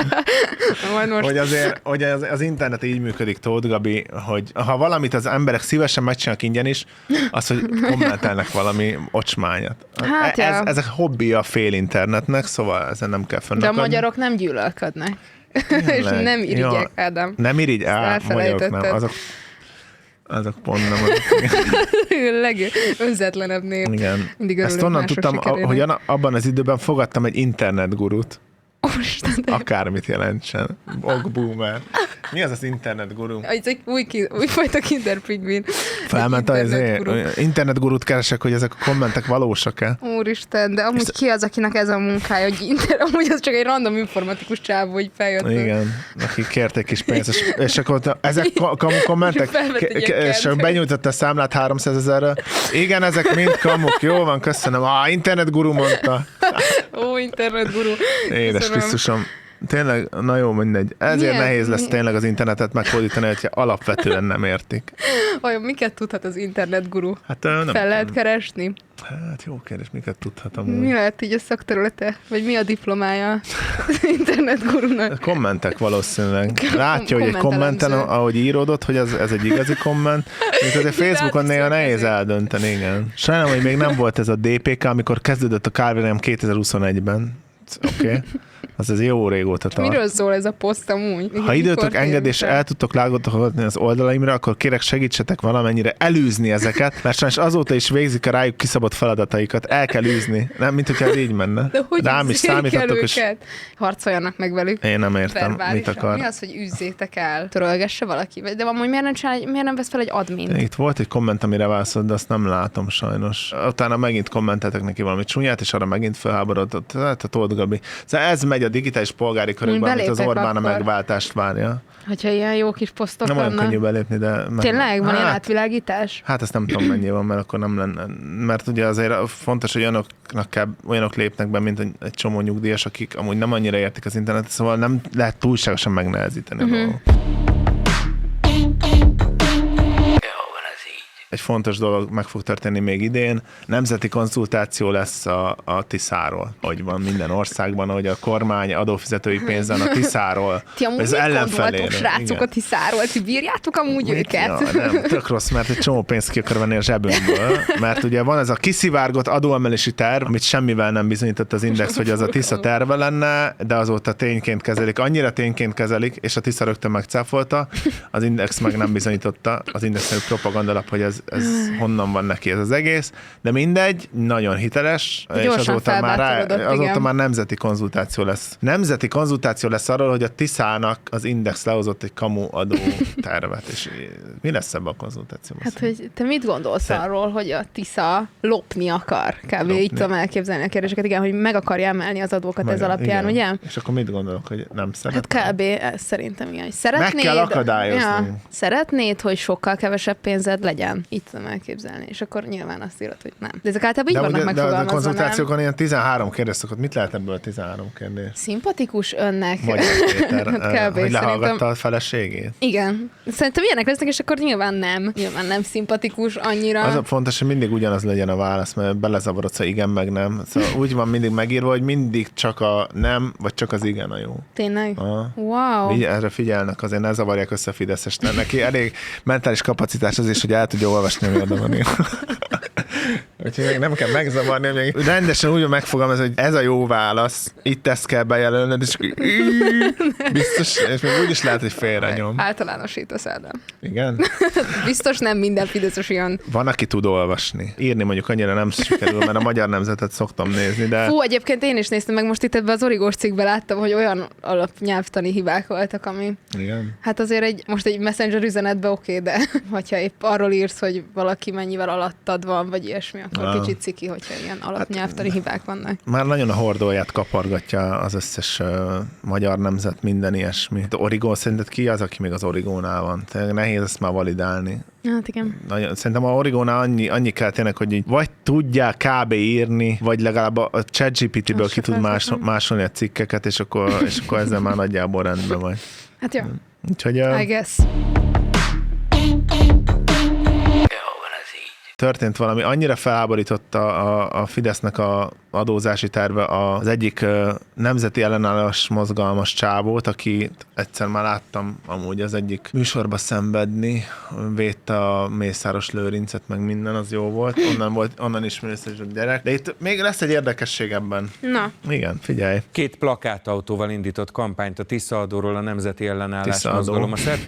hogy azért hogy az internet így működik, Tóth Gabi, hogy ha valamit az emberek szívesen megcsinálnak ingyen is, az, hogy kommentelnek valami ocsmányat. Hát ezek hobbi a fél internetnek, szóval ezen nem kell de fönnakadni. a magyarok nem gyűlölködnek. És nem irigyek, Ádám. Nem irigy? Magyarok nem. Azok pont nem azok. Legönzetlenebb nép. Igen. Mindig ezt onnan tudtam, hogy abban az időben fogadtam egy internetgurút. Akármit jelentsen. Boomer. Mi az internetguru? Ez egy újfajta kinderpingvin. Felment az internetgurút keresek, hogy ezek a kommentek valósak-e. Úristen, de amúgy ki az, akinek ez a munkája, hogy amúgy az csak egy random informatikus csávó, hogy feljött. Igen, akik kérték is pénzt. És akkor ezek kommentek, és benyújtotta a számlát 300 000-re. Igen, ezek mind kamuk. Jó van, köszönöm. Internetguru mondta. Ó, internetguru. Édes Krisztusom. Tényleg, na jó, mindegy. Ezért nehéz lesz tényleg az internetet meghódítani, hogyha alapvetően nem értik. Vajon miket tudhat az internetguru? Hát nem. Fel lehet keresni? Hát jó kérdés, miket tudhatom. Mi lehet így a szakterülete? Vagy mi a diplomája az internetgurunak? Kommentek valószínűleg. Látja, hogy egy kommenten, ahogy íródott, hogy ez egy igazi komment. És azért Facebookon néha nehéz eldönteni, igen. Sajnálom, hogy még nem volt ez a DPK, amikor kezdődött a Kárvérem 2021-ben. Oké. Az ez jó régóta tart. Miről szól ez a poszt amúgy? Ha időtök enged és el tudtok látogatni az oldalaimra, akkor kérek segítsetek valamennyire elűzni ezeket, mert sajnos azóta is végzik a rájuk kiszabott feladataikat. El kell űzni. Nem, mint hogyha ez így menne. De hogy rám is számíthatok, és harcoljanak meg velük. Én nem értem, mit akar. Mi az, hogy üzzétek el? Törölgesse valaki? De amúgy miért nem vesz fel egy admint? Itt volt egy komment, amire válaszolt, de azt nem látom sajnos. Utána megint kommenteltek neki valami csúnyát, és arra megint felháborodott. Hát a Tóth Gabi. Szóval ez megy a digitális polgári körökben, amit az Orbán a megváltást várja. Hogyha ilyen jó kis posztok nem olyan könnyű belépni, de... Tényleg? Van ilyen átvilágítás? Hát ezt nem tudom, mennyi van, mert akkor nem lenne. Mert ugye azért fontos, hogy olyanok lépnek be, mint egy csomó nyugdíjas, akik amúgy nem annyira értik az internetet, szóval nem lehet túlságosan megnehezíteni a dolgot. Egy fontos dolog meg fog történni még idén. Nemzeti konzultáció lesz a Tiszáról, hogy van minden országban, hogy a kormány adófizetői pénzen a Tiszáról. Ti amúgy mit gondoltok, srácok, a Tiszáról? Ti bírjátok amúgy őket? Ja, nem, tök rossz, mert egy csomó pénzt ki akar venni a zsebünkből. Mert ugye van ez a kiszivárgott adóemelési terv, amit semmivel nem bizonyított az Index, hogy az a Tisza terve lenne, de azóta tényként kezelik. Annyira tényként kezelik, és a Tisza rögtön megcáfolta, az Index meg nem bizonyította, az Indexnél propagandalap, hogy ez ez honnan van neki ez az egész, de mindegy, nagyon hiteles, és azóta már nemzeti konzultáció lesz. Nemzeti konzultáció lesz arról, hogy a Tiszának az Index lehozott egy kamu adó tervet, és mi lesz ebben a konzultációban? Hát, hogy te mit gondolsz arról, hogy a Tisza lopni akar? Kb. Így tudom elképzelni a kérdéseket, igen, hogy meg akarja emelni az adókat ez alapján, ugye? És akkor mit gondolok, hogy nem szeretnéd? Hát kb. Szerintem igen, hogy szeretnéd. Meg kell akadályozni. Ja, szeretnéd, hogy sokkal kevesebb pénzed legyen? Így tudom elképzelni. És akkor nyilván azt írod, hogy nem. De ezek általában így vannak megfogalmazva, de a konzultációkon ilyen 13 kérdés szokott. Mit lehet ebből a 13 kérdés? Szimpatikus önnek. Magyar Péter, kb. hogy lehallgatta a feleségét? Igen. Szerintem ilyenek lesznek, és akkor nyilván nem szimpatikus annyira. Az a fontos, hogy mindig ugyanaz legyen a válasz, mert belezavarodsz, ha igen, meg nem. Szóval úgy van mindig megírva, hogy mindig csak a nem, vagy csak az igen a jó. Tényleg? Wow. Így erre figyelnek, azért ne zavarják össze a Fideszest. Neki elég mentális kapacitás az is, hogy el tudja olvasni, ami oda van. Úgyhogy nem kell megzavarni, még rendesen úgy megfogalmaz, hogy ez a jó válasz, itt ezt kell bejelölnöd, és biztos, és még úgy is lehet, hogy félrenyom. Általánosítasz, Ádám. Igen? Biztos nem minden fideszes ilyen. Van, aki tud olvasni. Írni mondjuk annyira nem sikerül, mert a Magyar Nemzetet szoktam nézni, de... Fú, egyébként én is néztem meg, most itt ebben az Origós cikkben láttam, hogy olyan alapnyelvtani hibák voltak, ami... Igen. Hát azért most egy messenger üzenetben oké, de hogyha épp arról írsz, hogy valaki mennyivel alattad van, vagy ilyesmi, akkor kicsit ciki, hogyha ilyen alapnyelvtani hibák vannak. Már nagyon a hordóját kapargatja az összes Magyar Nemzet, minden ilyesmi. De Origó, szerinted ki az, aki még az Origónál van? Tehát nehéz ezt már validálni. Hát igen. Szerintem a Origónál annyi kell tényleg, hogy így vagy tudják kb. Írni, vagy legalább a ChatGPT-ből ki tud másolni a cikkeket, és akkor ezzel már nagyjából rendben vagy. Hát jó. Úgyhogy... I guess. Történt valami, annyira felháborította a Fidesznek a adózási terve az egyik nemzeti ellenállás mozgalmas csávót, aki egyszer már láttam amúgy az egyik műsorba szenvedni, védte a Mészáros Lőrincet, meg minden, az jó volt. Onnan is miniszteris a gyerek. De itt még lesz egy érdekesség ebben. Na. Igen, figyelj. 2 plakátautóval indított kampányt a Tisza adóról a Nemzeti Ellenállás Mozgalom.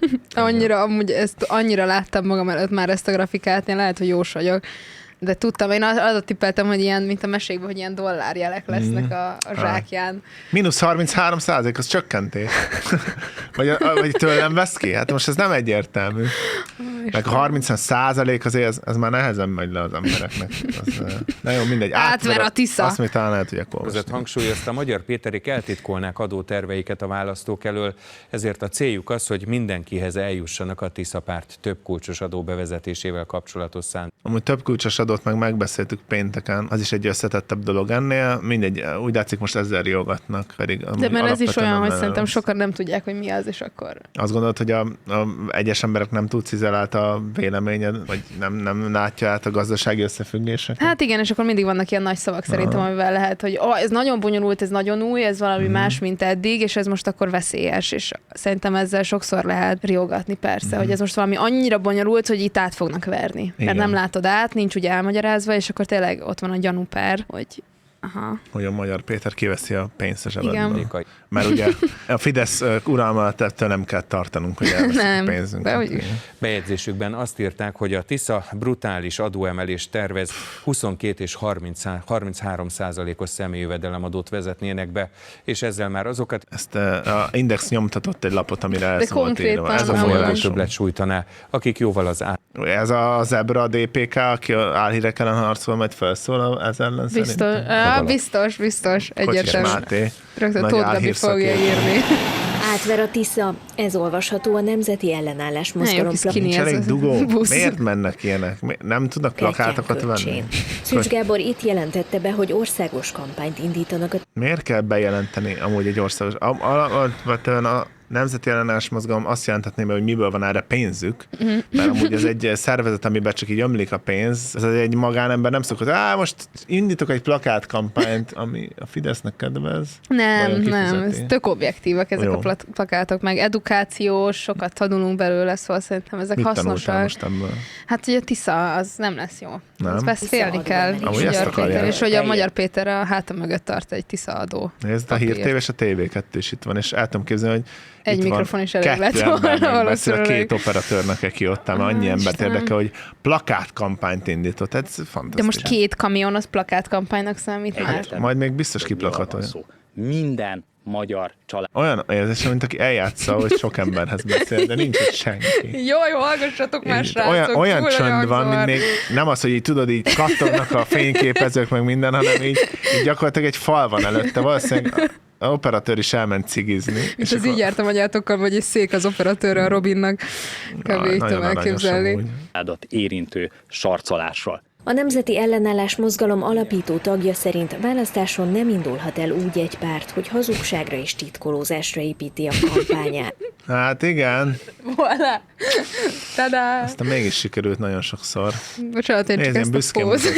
Annyira láttam magam előtt már ezt a grafikát, én lehet, hogy jós vagyok. De tudtam, én adott tippeltem, hogy ilyen, mint a mesékben, hogy ilyen dollárjelek lesznek a zsákján. -33%, az csökkentés. vagy tőlem vesz ki? Hát most ez nem egyértelmű. Meg 30% azért ez már nehezen megy le az embereknek. Nagyon mindegy. Átver a Tisza. Azt még talán el tudják olvasni. Hangsúlyozta, Magyar Péterék eltitkolnák adóterveiket a választók elől, ezért a céljuk az, hogy mindenkihez eljussanak a Tisza párt több kulcsos adó bevezetésével kapcsolatos szándék. Amúgy több kulcsos adót meg megbeszéltük pénteken, az is egy összetettebb dolog ennél. Mindegy, úgy látszik most ezzel riogatnak. De mert ez is olyan, hogy szerintem sokan nem tudják, hogy mi az, és akkor... Azt gondolod, hogy a egyes emberek nem tud cizelált a véleményed, vagy nem látja át a gazdasági összefüggéseket? Hát igen, és akkor mindig vannak ilyen nagy szavak szerintem, amivel lehet, hogy ez nagyon bonyolult, ez nagyon új, ez valami más, mint eddig, és ez most akkor veszélyes, és szerintem ezzel sokszor lehet riogatni persze, hogy ez most valami annyira bonyolult, hogy itt át fognak verni. Igen. Mert nem látod át, nincs ugye elmagyarázva, és akkor tényleg ott van a gyanúper, hogy hogy a Magyar Péter kiveszi a pénzt a zsebedből. Mert ugye a Fidesz uralma alatt ettől nem kell tartanunk, hogy elveszik a pénzünket. Bejegyzésükben azt írták, hogy a Tisza brutális adóemelést tervez, 22 és 33%-os személyjövedelemadót vezetnének be, és ezzel már azokat... Ezt a Index nyomtatott egy lapot, amire ez volt írva. Ez a folyamatos többlet sújtaná, akik jóval az Ez a Zebra, a DPK, aki álhírek ellen harcol, majd felszól ez ellen Biztos, egyértelmű. Máté. Rögtön Tóth Gabi fogja írni. Átver a Tisza, ez olvasható a Nemzeti Ellenállás Mozgalom plakátján. Miért mennek ilyenek? Nem tudnak plakátokat venni? Szűcs Gábor itt jelentette be, hogy országos kampányt indítanak. Miért kell bejelenteni amúgy egy országos? A Nemzeti Ellenállás Mozgalom azt jelentetné be, hogy miből van erre pénzük, mert amúgy ez egy szervezet, amiben csak így ömlik a pénz. Ez egy magánember nem szokott, most indítok egy plakátkampányt, ami a Fidesznek kedvez. Nem, ez tök objektívak ezek a plakátok, meg edukációs, sokat tanulunk belőle, szóval szerintem ezek hasznosak. Most ebből? Hát, hogy a Tisza, az nem lesz jó. Ezt félni kell. És hogy a Magyar Péter a háta mögött tart egy Tisza adó. Nézd, a Hír TV és a TV2 is itt van, és el tudom képzelni, hogy Egy mikrofon is elég lett volna valószínűleg. A két operatőrnek, aki ott áll, annyi embert érdekel, hogy plakátkampányt indított. Ez fantasztikus. De most 2 kamion az plakátkampánynak számít már? Majd még biztos kiplakatolja. Minden magyar család. Olyan érzésem, mint aki eljátsza, hogy sok emberhez beszél, de nincs ott senki. Jó, hallgassatok már, srácok. Olyan csönd van, mint még nem az, hogy így tudod, így kattognak a fényképezők, meg minden, hanem így gyakorlatilag egy fal van előtte. Valószínűleg a operatőr is elment cigizni. És ez így járt a magyártokkal, vagy egy szék az operatőrre a Robinnak. Kb. Így tudom elképzelni. Érintő sarcolásról. A Nemzeti Ellenállás Mozgalom alapító tagja szerint választáson nem indulhat el úgy egy párt, hogy hazugságra és titkolózásra építi a kampányát. Hát igen. Voilà. Tadá. Aztán mégis sikerült nagyon sokszor. Bocsánat, én csak ezt a póz.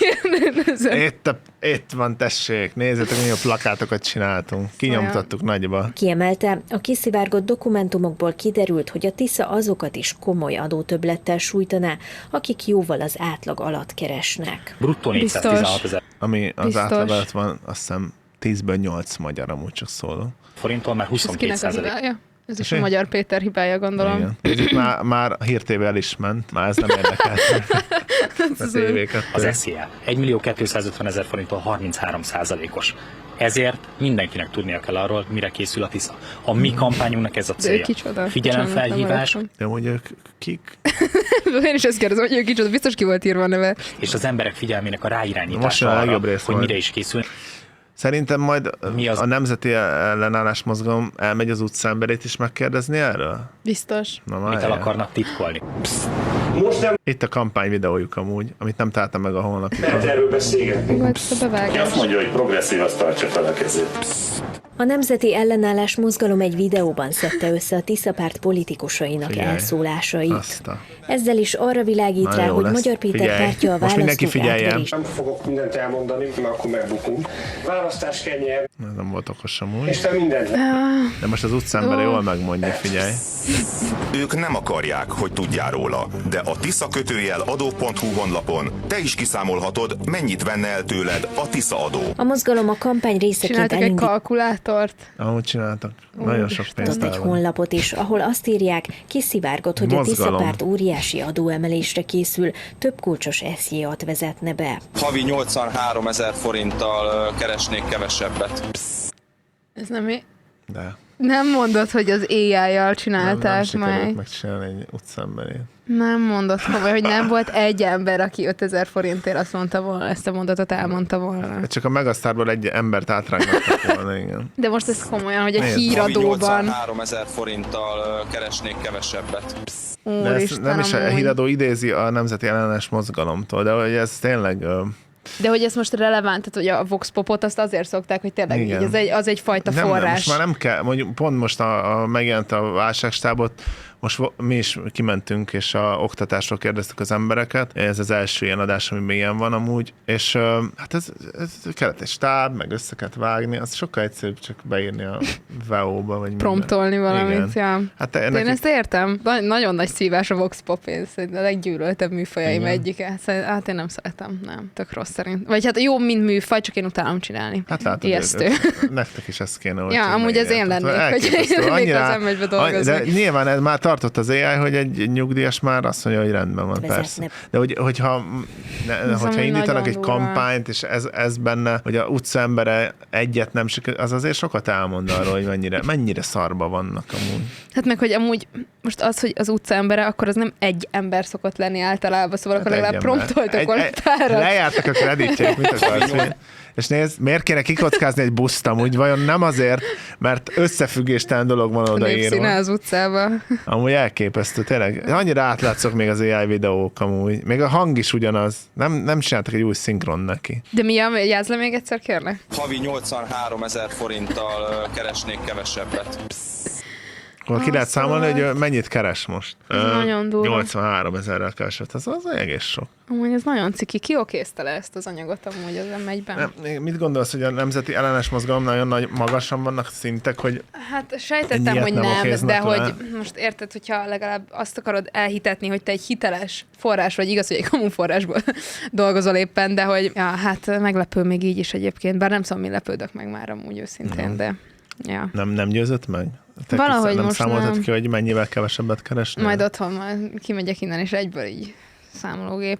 Itt van, tessék, nézzétek, milyen plakátokat csináltunk. Kinyomtattuk nagyba. Kiemelte, a kiszivárgott dokumentumokból kiderült, hogy a Tisza azokat is komoly adótöbblettel sújtaná, akik jóval az átlag alatt keresnek. Bruttó 416 000. Ami az átlag alatt van, azt hiszem 10-ből 8 magyar, amúgy csak szóló. Forintól már 22%. Ez is a Magyar Péter hibája, gondolom. Igen. Már a Hír TV el is ment, már ez nem érdekel. Az SZIA 1 250 000 forinttól 33%-os. Ezért mindenkinek tudnia kell arról, mire készül a Tisza. A mi kampányunknak ez a célja. Figyelemfelhívás. De hogy ők kik? Én is ezt kérdezem, hogy ők kicsoda, biztos ki volt írva a neve. És az emberek figyelmének a ráirányítása arra, hogy mire is készül. Szerintem majd a Nemzeti Ellenállás Mozgalom elmegy az utcaemberét is megkérdezni erről? Biztos. Mit el akarnak titkolni? Itt a kampány videójuk amúgy, amit nem találtam meg a honlapján. Lehet erről beszélgetni. Azt mondja, hogy progresszív, azt tartsa fel a kezét. A Nemzeti Ellenállás Mozgalom egy videóban szedte össze a Tisza párt politikusainak elszólásait. Ezzel is arra világít rá, hogy Magyar Péter pártja a választók átverés. Nem fogok mindent elmondani, mert akkor megbukunk. Választás kell nyerni. Nem volt okos amúgy. És te mindent. De most az utcámbere jól megmondja, figyelj. Ők nem akarják, hogy tudjál róla, de a tisza_adó.hu honlapon te is kiszámolhatod, mennyit venne el tőled a Tisza adó. A mozgalom a kampány részeként egy kalkulátort. Ahogy csináltak. Nagyon sok pénzt egy honlapot is, ahol azt írják, kiszivárgott, hogy a Tisza párt óriási adóemelésre készül, több kulcsos SZIA-t vezetne be. Havi 83 000 forinttal keresnék kevesebbet. Ez nem De. Nem mondod, hogy az AI-jal csinálták nem meg. Megcsinálni egy utcaemberét. Nem mondod, hogy nem volt egy ember, aki 5000 forintért azt mondta volna, ezt a mondatot elmondta volna. Csak a Megasztárból egy embert átrángattak volna, igen. De most ez komolyan, hogy egy híradóban... 83 000 forinttal keresnék kevesebbet. De ezt nem is a híradó idézi a Nemzeti Ellenállás Mozgalomtól, de hogy ez tényleg... De hogy ez most relevánt, tehát hogy a Vox Popot azt azért szokták, hogy tényleg így, az egyfajta forrás. Most már nem kell, mondjuk pont most megjelent a válságstábot, most mi is kimentünk, és a oktatásról kérdeztük az embereket. Ez az első ilyen adás, ami ilyen van amúgy. És hát ez kellett egy stáb, meg össze kellett vágni, az sokkal egyszerűbb csak beírni a VO-ba, vagy promptolni valamit, ja. Hát én ezt értem. Nagyon nagy szívás a Vox Pop, ez a leggyűlöltebb műfajaim egyike. Hát én nem szeretem, nem. Tök rossz szerint. Vagy hát jó, mint műfaj, csak én utálom csinálni. Hát látod, ijesztő. Nektek is ezt kéne. Ja, amúgy ez én lennék, hogy én lennék az M1-be dolgozni. De nyilván ez már tartott az AI, hogy egy nyugdíjas már azt mondja, hogy rendben van, persze. De hogyha indítanak egy kampányt, és ez benne, hogy a utcaembere egyet nem sikerül, az azért sokat elmond arról, hogy mennyire szarba vannak amúgy. Hát meg, hogy amúgy most az, hogy az utcaembere, akkor az nem egy ember szokott lenni általában, szóval hát akkor legalább promptoltok volna párat. Lejártak a kreditjeik, mit akarsz? És nézd, miért kéne kikockázni egy buszt amúgy? Vajon nem azért, mert összefüggéstelen dolog van odaírva. Népszíne az utcába. Amúgy elképesztő, tényleg. Annyira átlátszok még az AI videók amúgy. Még a hang is ugyanaz. Nem csináltak egy új szinkron neki. De mi a? Játsz le még egyszer, kérlek? Havi 83 000 forinttal keresnék kevesebbet. Akkor ki lehet számolni, hogy mennyit keres most? Nagyon durva. 83 000-rel keresett. Az egész sok. Amúgy ez nagyon ciki. Ki okézte le ezt az anyagot amúgy az M1-ben? Mit gondolsz, hogy a Nemzeti Ellenállás Mozgalom nagyon nagy magasan vannak szintek, hogy hát sejtettem, hogy nem, de hogy most érted, hogyha legalább azt akarod elhitetni, hogy te egy hiteles forrás vagy, igaz, hogy egy kamu forrásból dolgozol éppen, de hogy ja, hát meglepő még így is egyébként, bár nem szóval mi lepődök meg már amúgy őszintén, de ja. Nem győzött meg? Valahogy nem most számoltad nem. ki, hogy mennyivel kevesebbet keresnél? Majd otthon majd kimegyek innen, és egyből így számológép.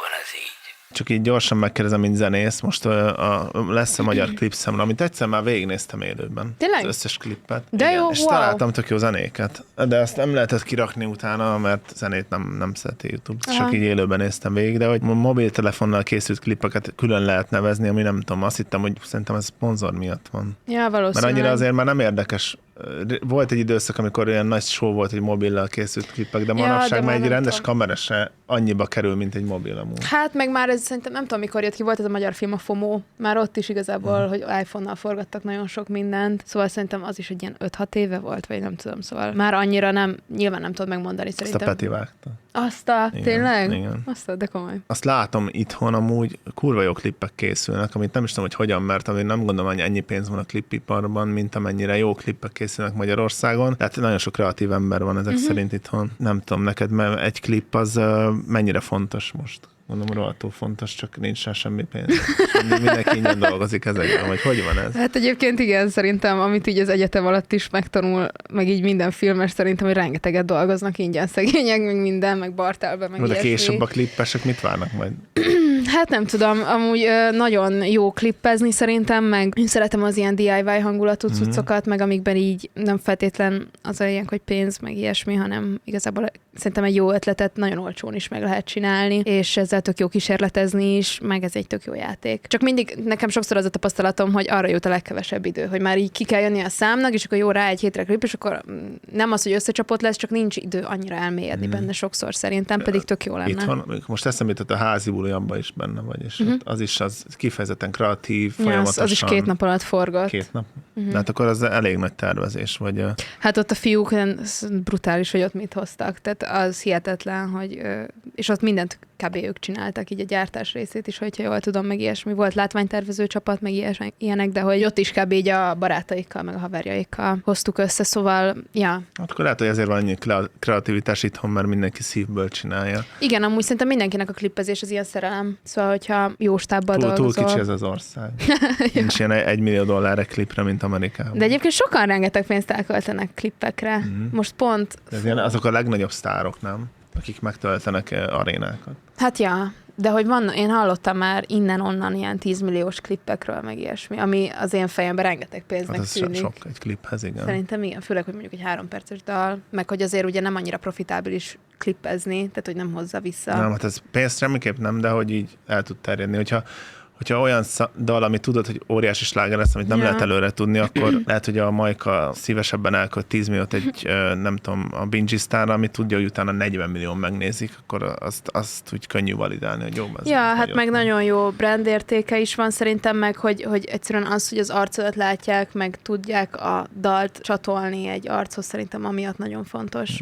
Csak így gyorsan megkérdezem, mint zenész, most lesz a magyar klipszemre, amit egyszer már végignéztem élőben. Tényleg? Az összes klippet. De igen. jó, És wow. találtam tök jó zenéket. De azt nem lehetett kirakni utána, mert zenét nem szereti YouTube. Csak így élőben néztem végig, de hogy mobiltelefonnal készült klippeket külön lehet nevezni, ami nem tudom, azt hittem, hogy szerintem ez szponzor miatt van. Ja, valószínűleg. Mert annyira azért már nem érdekes. Volt egy időszak, amikor olyan nagy show volt, hogy mobillal készült klippek, de manapság már egy rendes kamera se annyiba kerül, mint egy mobil amúgy. Hát meg már ez szerintem nem tudom, mikor jött ki, volt ez a magyar film, a FOMO, már ott is igazából, hogy iPhone-nal forgattak nagyon sok mindent, szóval szerintem az is egy ilyen 5-6 éve volt, vagy nem tudom, szóval már annyira nem, nyilván nem tudod megmondani szerintem. Azt a Peti vágta. Tényleg? Igen. De komoly. Azt látom itthon amúgy kurva jó klippek készülnek, amit nem is tudom, hogy hogyan, mert amit nem gondolom, hogy ennyi pénz van a klippiparban, mint amennyire jó klippek készülnek Magyarországon. Tehát nagyon sok kreatív ember van ezek szerint itthon. Nem tudom neked, mert egy klip az mennyire fontos most. Mondom, rohadtul fontos, csak nincs rá semmi pénz. Mindenki ingyen dolgozik ezekben, vagy hogy van ez? Hát egyébként igen, szerintem, amit így az egyetem alatt is megtanul, meg így minden filmes szerintem, hogy rengeteget dolgoznak ingyen szegények, meg minden, meg Bartelben, meg de ilyesmi. később a klippesek mit várnak majd? Hát nem tudom, amúgy nagyon jó klippezni szerintem, meg én szeretem az ilyen DIY hangulatú cuccokat, meg amikben így nem feltétlen az olyan, hogy pénz, meg ilyesmi, hanem igazából szerintem egy jó ötletet nagyon olcsón is meg lehet csinálni, és ezzel tök jó kísérletezni is, meg ez egy tök jó játék. Csak mindig nekem sokszor az a tapasztalatom, hogy arra jut a legkevesebb idő, hogy már így ki kell jönni a számnak, és akkor jó, rá egy hétre klip, és akkor nem az, hogy összecsapott lesz, csak nincs idő annyira elmélyedni benne sokszor szerintem, pedig tök jó lenne. Itthon, most eszembe jutott a házi buli, abban is benne vagy, és az is az kifejezetten kreatív, folyamatosan. Az is 2 nap alatt forgott. 2 nap? Hát akkor az elég nagy tervezés, vagy... Hát ott a fiúk brutális, hogy ott mit hoztak, tehát az hihetetlen, hogy... És ott mindent kb. Ők csináltak, így a gyártás részét is, hogyha jól tudom, meg ilyesmi. Volt látványtervező csapat, meg ilyenek, de hogy ott is kb. Így a barátaikkal, meg a haverjaikkal hoztuk össze, szóval, ja. Hát akkor lehet, hogy ezért van annyi kreativitás itthon, mert mindenki szívből csinálja. Igen, amúgy szerintem mindenkinek a klippezés az ilyen szerelem. Szóval, hogyha jó stábban dolgozol. Túl kicsi ez az ország. Nincs ilyen $1 millió egy klipre, mint Amerikában. De egyébként sokan rengeteg pénzt elköltenek klippekre. Most pont... De azok a legnagyobb sztárok, nem? Akik megtöltenek arénákat. Hát ja, de hogy van, én hallottam már innen-onnan ilyen 10 milliós klippekről, meg ilyesmi, ami az én fejemben rengeteg pénznek hát tűnik. Sok egy kliphez, igen. Szerintem igen, főleg, hogy mondjuk egy 3 perces dal, meg hogy azért ugye nem annyira profitábilis klippezni, tehát hogy nem hozza vissza. Nem, hát ez pénzt semmiképp nem, de hogy így el tud terjedni. Hogyha olyan dal, ami tudod, hogy óriási sláger lesz, amit nem lehet előre tudni, akkor lehet, hogy a Majka szívesebben elkölt 10 milliót egy, nem tudom, a Bingisztárra, ami tudja, hogy utána 40 millió megnézik, akkor azt úgy könnyű validálni, hogy jó. Hát meg nagyon jó brandértéke is van szerintem, meg hogy egyszerűen az, hogy az arcodat látják, meg tudják a dalt csatolni egy archoz, szerintem amiatt nagyon fontos.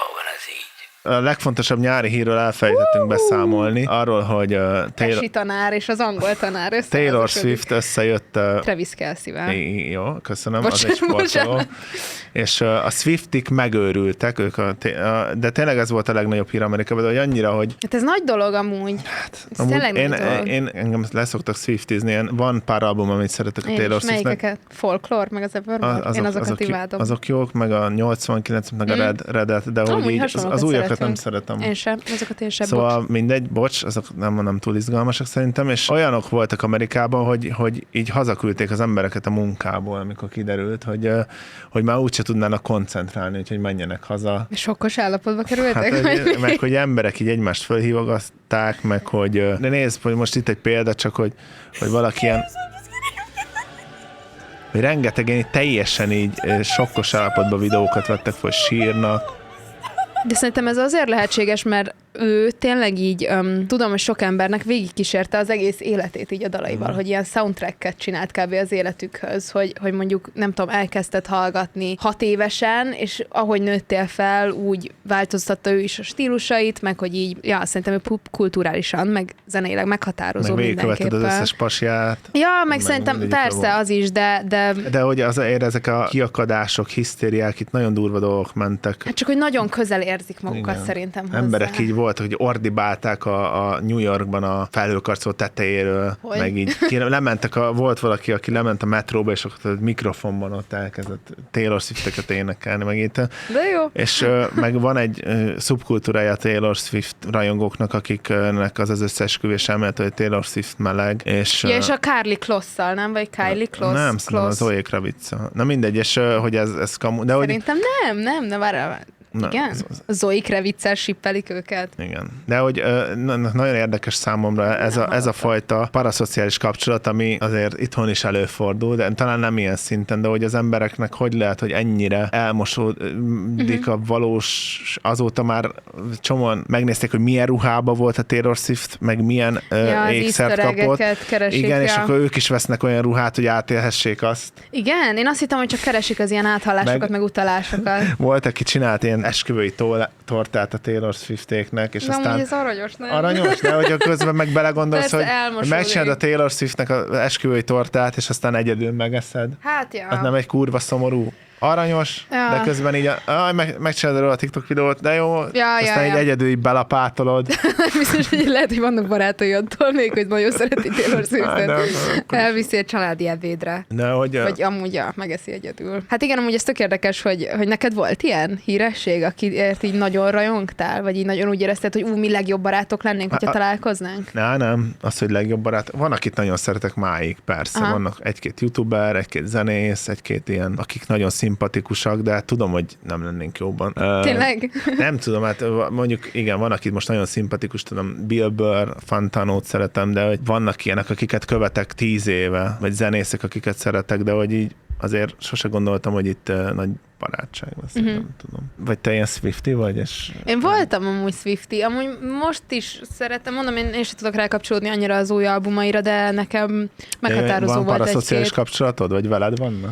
A legfontosabb nyári hírről elfelejtettünk beszámolni, arról, hogy Tesi tanár és az angol tanár Taylor Swift összejött Travis Kelce-vel. Jó, köszönöm, az egy sportoló. És a Swiftik megőrültek, de tényleg ez volt a legnagyobb hír Amerikában, de hogy annyira, hogy... Hát ez nagy dolog amúgy. Ez tényleg nagy dolog. Engem leszoktak Swiftizni, van pár album, amit szeretek a Taylor Swiftnek. Melyikeket? Folklore, meg az Evermore? Én azokat imádom. Azok jók, meg a 89, meg a Redet, de hogy így az újakat nem szeretem. Én sem, azokat én sem. Szóval mindegy, azok nem túl izgalmasak szerintem, és olyanok voltak Amerikában, hogy így hazaküldték az embereket a munkából, amikor kiderült, hogy már úgyse tudnának koncentrálni, úgyhogy menjenek haza. Sokkos állapotba kerültek? Hát, meg hogy emberek így egymást fölhívogatták, meg hogy... De nézd, hogy most itt egy példa, csak hogy valaki ilyen... Hogy rengetegen így teljesen így sokkos állapotban videókat vettek fel, sírnak. De szerintem ez azért lehetséges, mert ő tényleg így, tudom, hogy sok embernek végigkísérte az egész életét így a dalaival, hogy ilyen soundtracket csinált kb. Az életükhöz, hogy mondjuk, nem tudom, elkezdted hallgatni 6 évesen, és ahogy nőttél fel, úgy változtatta ő is a stílusait, meg hogy így, szerintem ő kulturálisan, meg zeneileg meghatározó meg mindenképpen. az összes pasját. Ja, meg szerintem persze az is, de hogy azért ezek a kiakadások, hisztériák, itt nagyon durva dolgok mentek. Hát csak, hogy nagyon közel érzik magukat szerintem hozzá. Emberek így volt, hogy ordibálták a New Yorkban a felhőkarcoló tetejéről, hogy? Meg így lementek, volt valaki, aki lement a metróba, és akkor a mikrofonban ott elkezdett Taylor Swift-eket énekelni, meg itt. De jó. És meg van egy szubkultúrája a Taylor Swift rajongóknak, akiknek az összeesküvés elmélet, hogy Taylor Swift meleg. És a Carly Klosszal, nem? Vagy Kylie Kloss? Nem, szerintem az Zoe Kravitza. Na mindegy, és hogy ez kamu. De szerintem nem, várjál. Igen? A Zoe Kravitzel sippelik őket. Igen. De hogy nagyon érdekes számomra ez a fajta paraszociális kapcsolat, ami azért itthon is előfordul, de talán nem ilyen szinten, de hogy az embereknek hogy lehet, hogy ennyire elmosódik a valós, azóta már csomóan megnézték, hogy milyen ruhába volt a Taylor Swift, meg milyen ékszert kapott. Keresik, igen, és akkor ők is vesznek olyan ruhát, hogy átélhessék azt. Igen, én azt hittem, hogy csak keresik az ilyen áthallásokat, meg utalásokat. Volt, aki csinált ilyen esküvői tortát a Taylor Swiftéknek, és de aztán... ez aranyos, nem? Aranyos, de hogy közben meg belegondolsz, hogy megcsinálod a Taylor Swiftnek az esküvői tortát, és aztán egyedül megeszed. Hát ja. Az nem egy kurva szomorú. Aranyos, ja. De közben így megcsinálod róla a TikTok videót, de jó, aztán így egyedül így belapátolod. Biztos, hogy lehet, hogy vannak barátai attól még, hogy nagyon szereti Taylor Swiftet. Elviszi egy családi ebédre. Vagy amúgy megeszi egyedül. Hát igen, amúgy ez tök érdekes, hogy neked volt ilyen híresség, akiért így nagyon rajongtál, vagy így nagyon úgy érezted, hogy mi legjobb barátok lennénk, hogyha találkoznánk? Nem, az, hogy legjobb barát. Van, akit nagyon szeretek máig, persze. Aha. Vannak egy-két youtuber, egy-két zenész, egy-két ilyen, akik nagyon szimpatikusak, de tudom, hogy nem lennénk jóban. Tényleg? Nem tudom, hát mondjuk igen, van, akit most nagyon szimpatikus, tudom, Bill Burr, Fantanót szeretem, de hogy vannak ilyenek, akiket követek 10 éve, vagy zenészek, akiket szeretek, de hogy így azért sose gondoltam, hogy itt nagy barátság lesz, nem tudom. Vagy te ilyen Swiftie vagy? És... Én voltam amúgy Swiftie, amúgy most is szeretem, mondom, én sem tudok rákapcsolódni annyira az új albumaira, de nekem meghatározó volt egy-két. Van paraszociális kapcsolatod, vagy veled vannak?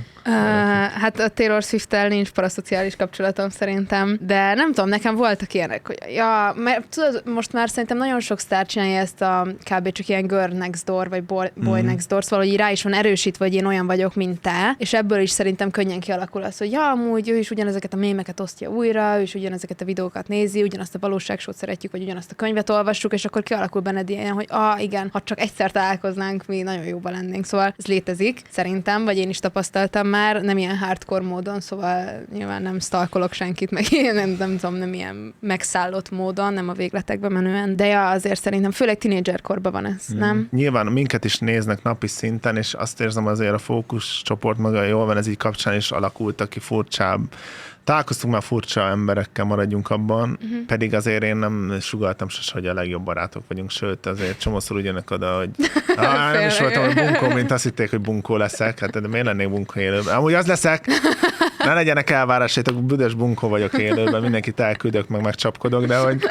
Hát a Taylor Swift-tel nincs paraszociális kapcsolatom szerintem, de nem tudom, nekem voltak ilyenek, hogy mert tudod, most már szerintem nagyon sok sztár csinálja ezt a kb. Csak ilyen girl next door, vagy boy next door, szóval hogy rá is van erősítve, hogy én olyan vagyok, mint te, és ebből is szerintem könnyen kialakul az, hogy amúgy ő is ugyanezeket a mémeket osztja újra, ő is ugyanezeket a videókat nézi, ugyanazt a valóságsót szeretjük, vagy ugyanazt a könyvet olvassuk, és akkor kialakul benned ilyen, hogy igen, ha csak egyszer találkoznánk, mi nagyon jóban lennénk. Szóval ez létezik, szerintem, vagy én is tapasztaltam már, nem ilyen hardcore módon, szóval nyilván nem stalkolok senkit, meg én nem tudom, nem ilyen megszállott módon, nem a végletekbe menően, de azért szerintem főleg tínédzserkorban van ez, nem? Nyilván minket is néznek napi szinten, és azt érzem azért a fókuszcsoport maga jól van, ez így kapcsán is alakultak ki furcsább. Találkoztunk már furcsa emberekkel, maradjunk abban, pedig azért én nem sugaltam sose, hogy a legjobb barátok vagyunk, sőt, azért csomószor úgy jönnek oda, hogy nem is voltam, hogy bunkó, mint azt hitték, hogy bunkó leszek, hát de miért lennék bunkó élőben? Amúgy az leszek, ne legyenek elvárásaitok, büdös bunkó vagyok élőben, mindenkit elküldök, meg megcsapkodok, de hogy...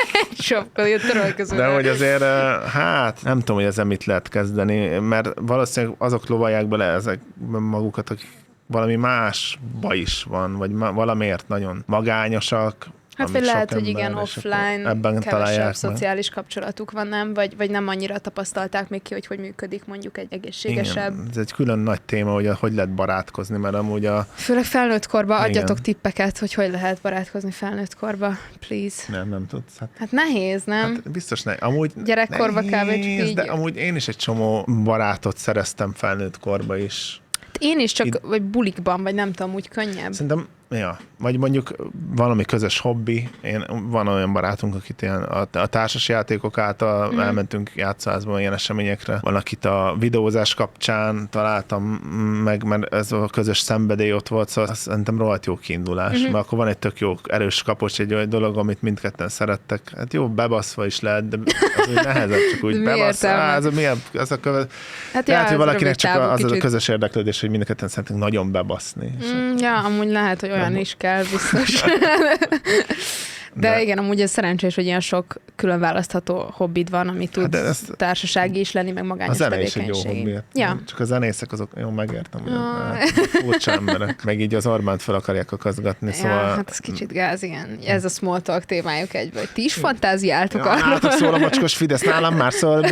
De hogy azért, hát nem tudom, hogy ezzel mit lehet kezdeni, mert valószínűleg azok lovalják bele ezek magukat, akik valami másba is van, vagy valamiért nagyon magányosak. Hát vagy lehet, hogy igen, offline, kevesebb szociális kapcsolatuk van, nem? Vagy nem annyira tapasztalták még ki, hogy működik mondjuk egy egészségesebb. Igen, ez egy külön nagy téma, hogy lehet barátkozni, mert amúgy főleg felnőtt korba adjatok tippeket, hogy lehet barátkozni felnőtt korba, please. Nem tudsz. Hát nehéz, nem? Hát biztos amúgy gyerekkorba kb. Csak így. De amúgy én is egy csomó barátot szereztem felnőtt korba is. Én is csak, vagy bulikban, vagy nem tudom, úgy könnyebb. Szerintem, vagy mondjuk valami közös hobbi. Van olyan barátunk, akit ilyen a társas játékok által elmentünk játszóházban ilyen eseményekre. Van, akit a videózás kapcsán találtam meg, mert ez a közös szenvedély ott volt, szóval szerintem rohadt jó kiindulás. Mert akkor van egy tök jó erős kapocs, egy olyan dolog, amit mindketten szerettek. Hát jó, bebaszva is lehet, de az úgy nehezebb, csak úgy bebaszva. Hát lehet, hogy valakinek csak az a közös érdeklődés, hogy mindketten szeretünk nagyon bebaszni. Amúgy lehet, hogy olyan is kell, biztos. De igen, amúgy ez szerencsés, hogy ilyen sok külön választható hobbid van, ami tud társasági is lenni, meg magányos tevékenység. A zene is egy jó hobbi. Ja. Csak a zenészek azok, jó, megértem. Furcsa emberek. Meg így az Orbánt fel akarják akazgatni. Szóval... hát ez kicsit gáz, igen. Ez a small talk témájuk egy, vagy ti is fantáziáltok arról. Hát szól a mocskos Fidesz, nálam már szól,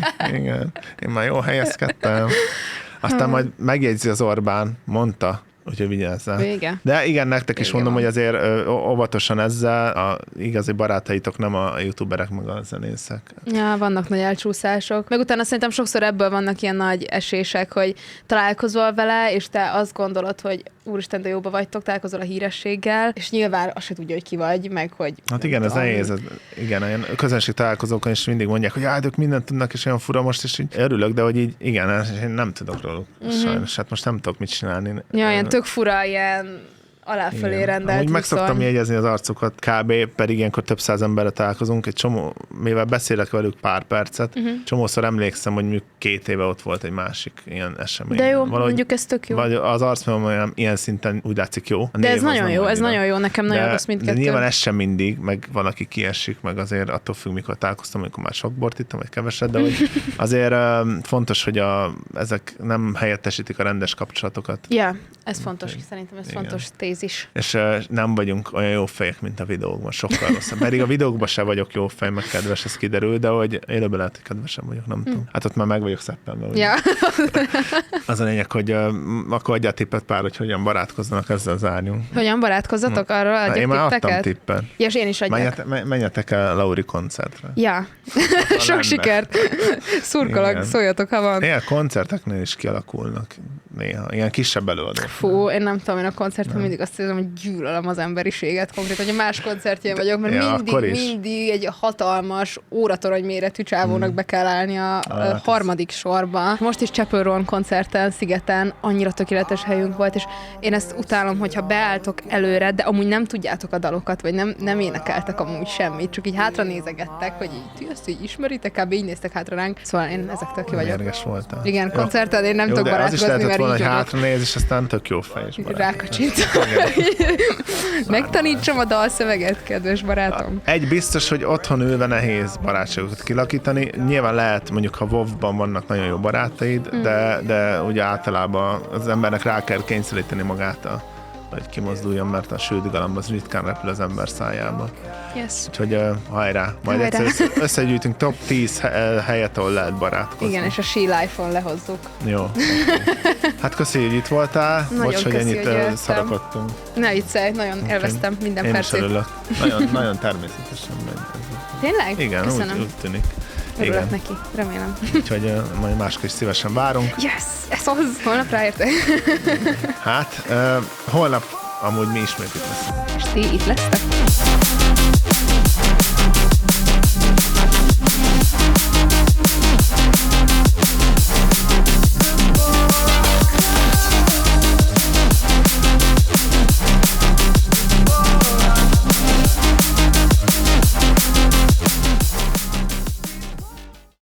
igen. Én már jól helyezkedtem. Aztán majd megjegyzi az Orbán, mondta, úgyhogy vigyázzál. Vége. De igen, nektek is mondom, hogy azért óvatosan ezzel, a igazi barátaitok nem a youtuberek meg a zenészek. Ja, vannak nagy elcsúszások. Meg utána szerintem sokszor ebből vannak ilyen nagy esések, hogy találkozol vele, és te azt gondolod, hogy úristen, de jóba vagytok, találkozol a hírességgel, és nyilván azt se tudja, hogy ki vagy, meg hogy... Hát igen, ez nehéz. Igen, ilyen közönség találkozókon is mindig mondják, hogy ők mindent tudnak, és olyan fura most, és így örülök, de hogy így igen, én nem tudok róluk. Sajnos, hát most nem tudok mit csinálni. Ja, ilyen tök fura, ilyen aláfölé rendelt. Úgy meg szoktam jegyezni az arcokat, kb. Pedig ilyenkor több száz emberre találkozunk, egy csomó, mivel beszélek velük pár percet, csomószor emlékszem, hogy mondjuk 2 éve ott volt egy másik ilyen esemény. De jó, mondjuk ez tök jó. Vagy az arcmém ilyen szinten úgy látszik jó. De ez nagyon jó, ez nagyon jó, nekem nagyon rossz mindkettő. De nyilván ez sem mindig, meg van, aki kiesik, meg azért attól függ, mikor találkoztam, amikor már sok bort ittam, vagy keveset, de hogy azért fontos, hogy ezek nem helyettesítik a rendes kapcsolatokat. Ja, ez fontos, szerintem ez fontos tézis. És nem vagyunk olyan jó fejek, mint a videókban, sokkal rosszabb. Pedig a videókban sem vagyok jó fej, meg kedves, ez kiderül, de hogy élőben lehet, hogy kedvesen vagyok, nem tudom. Hát ott már meg vagyok szeptemben. Ja. Az a lényeg, hogy akkor adjál tippet pár, hogy hogyan barátkozzanak, ezzel zárjunk. Hogyan barátkozzatok, arról adjak tippeket? Én már adtam tippet. Ja, és én is adjak. Menjetek el Lauri koncertre. Ja. Sok sikert. Szurkolok, szóljatok, ha van. Néha koncerteknél is kialakulnak. Néha. Ilyen kisebb előadók. Fú, én nem tudom, én a koncerten mindig azt érzem, hogy gyűlölöm az emberiséget konkrétan, hogy a más koncertjén vagyok, mert mindig egy hatalmas óratorony méretű csávónak be kell állni a harmadik sorba. Most is Csepőron koncerten, Szigeten annyira tökéletes helyünk volt, és én ezt utálom, hogyha beálltok előre, de amúgy nem tudjátok a dalokat, vagy nem énekeltek amúgy semmit, csak így hátra nézegettek, hogy így, ti ezt így ismeritek, kb. Így néztek hátra ránk. Szóval én ezektől ki vagyok. Mérges voltál. Igen, koncerten én nem tudok barátkozni, mert volna, hogy hátra néz, és aztán tök jó fej is rákacsintom. Megtanítsam a dalszöveget, kedves barátom. Egy biztos, hogy otthon ülve nehéz barátságokat kilakítani. Nyilván lehet, mondjuk, ha WoW-ban vannak nagyon jó barátaid, de ugye általában az embernek rá kell kényszeríteni magát, hogy kimozduljon, mert a sődgalomba az ritkán repül az ember szájába. Yes. Úgyhogy hajrá! Majd egyszer összegyűjtünk top 10 helyet, ahol lehet barátkozni. Igen, és a She Life-on lehozzuk. Jó. Hát köszi, hogy itt voltál. Most, hogy ennyit szarakodtunk. Ne viccelj, nagyon élveztem minden percét. Én is örülök. Nagyon természetesen megy. Tényleg? Igen, úgy tűnik. Örülök neki, remélem. Úgyhogy majd máskor is szívesen várunk. Yes, ez az, holnap ráértek. Hát, holnap amúgy mi ismét itt leszünk. És ti itt lesztek?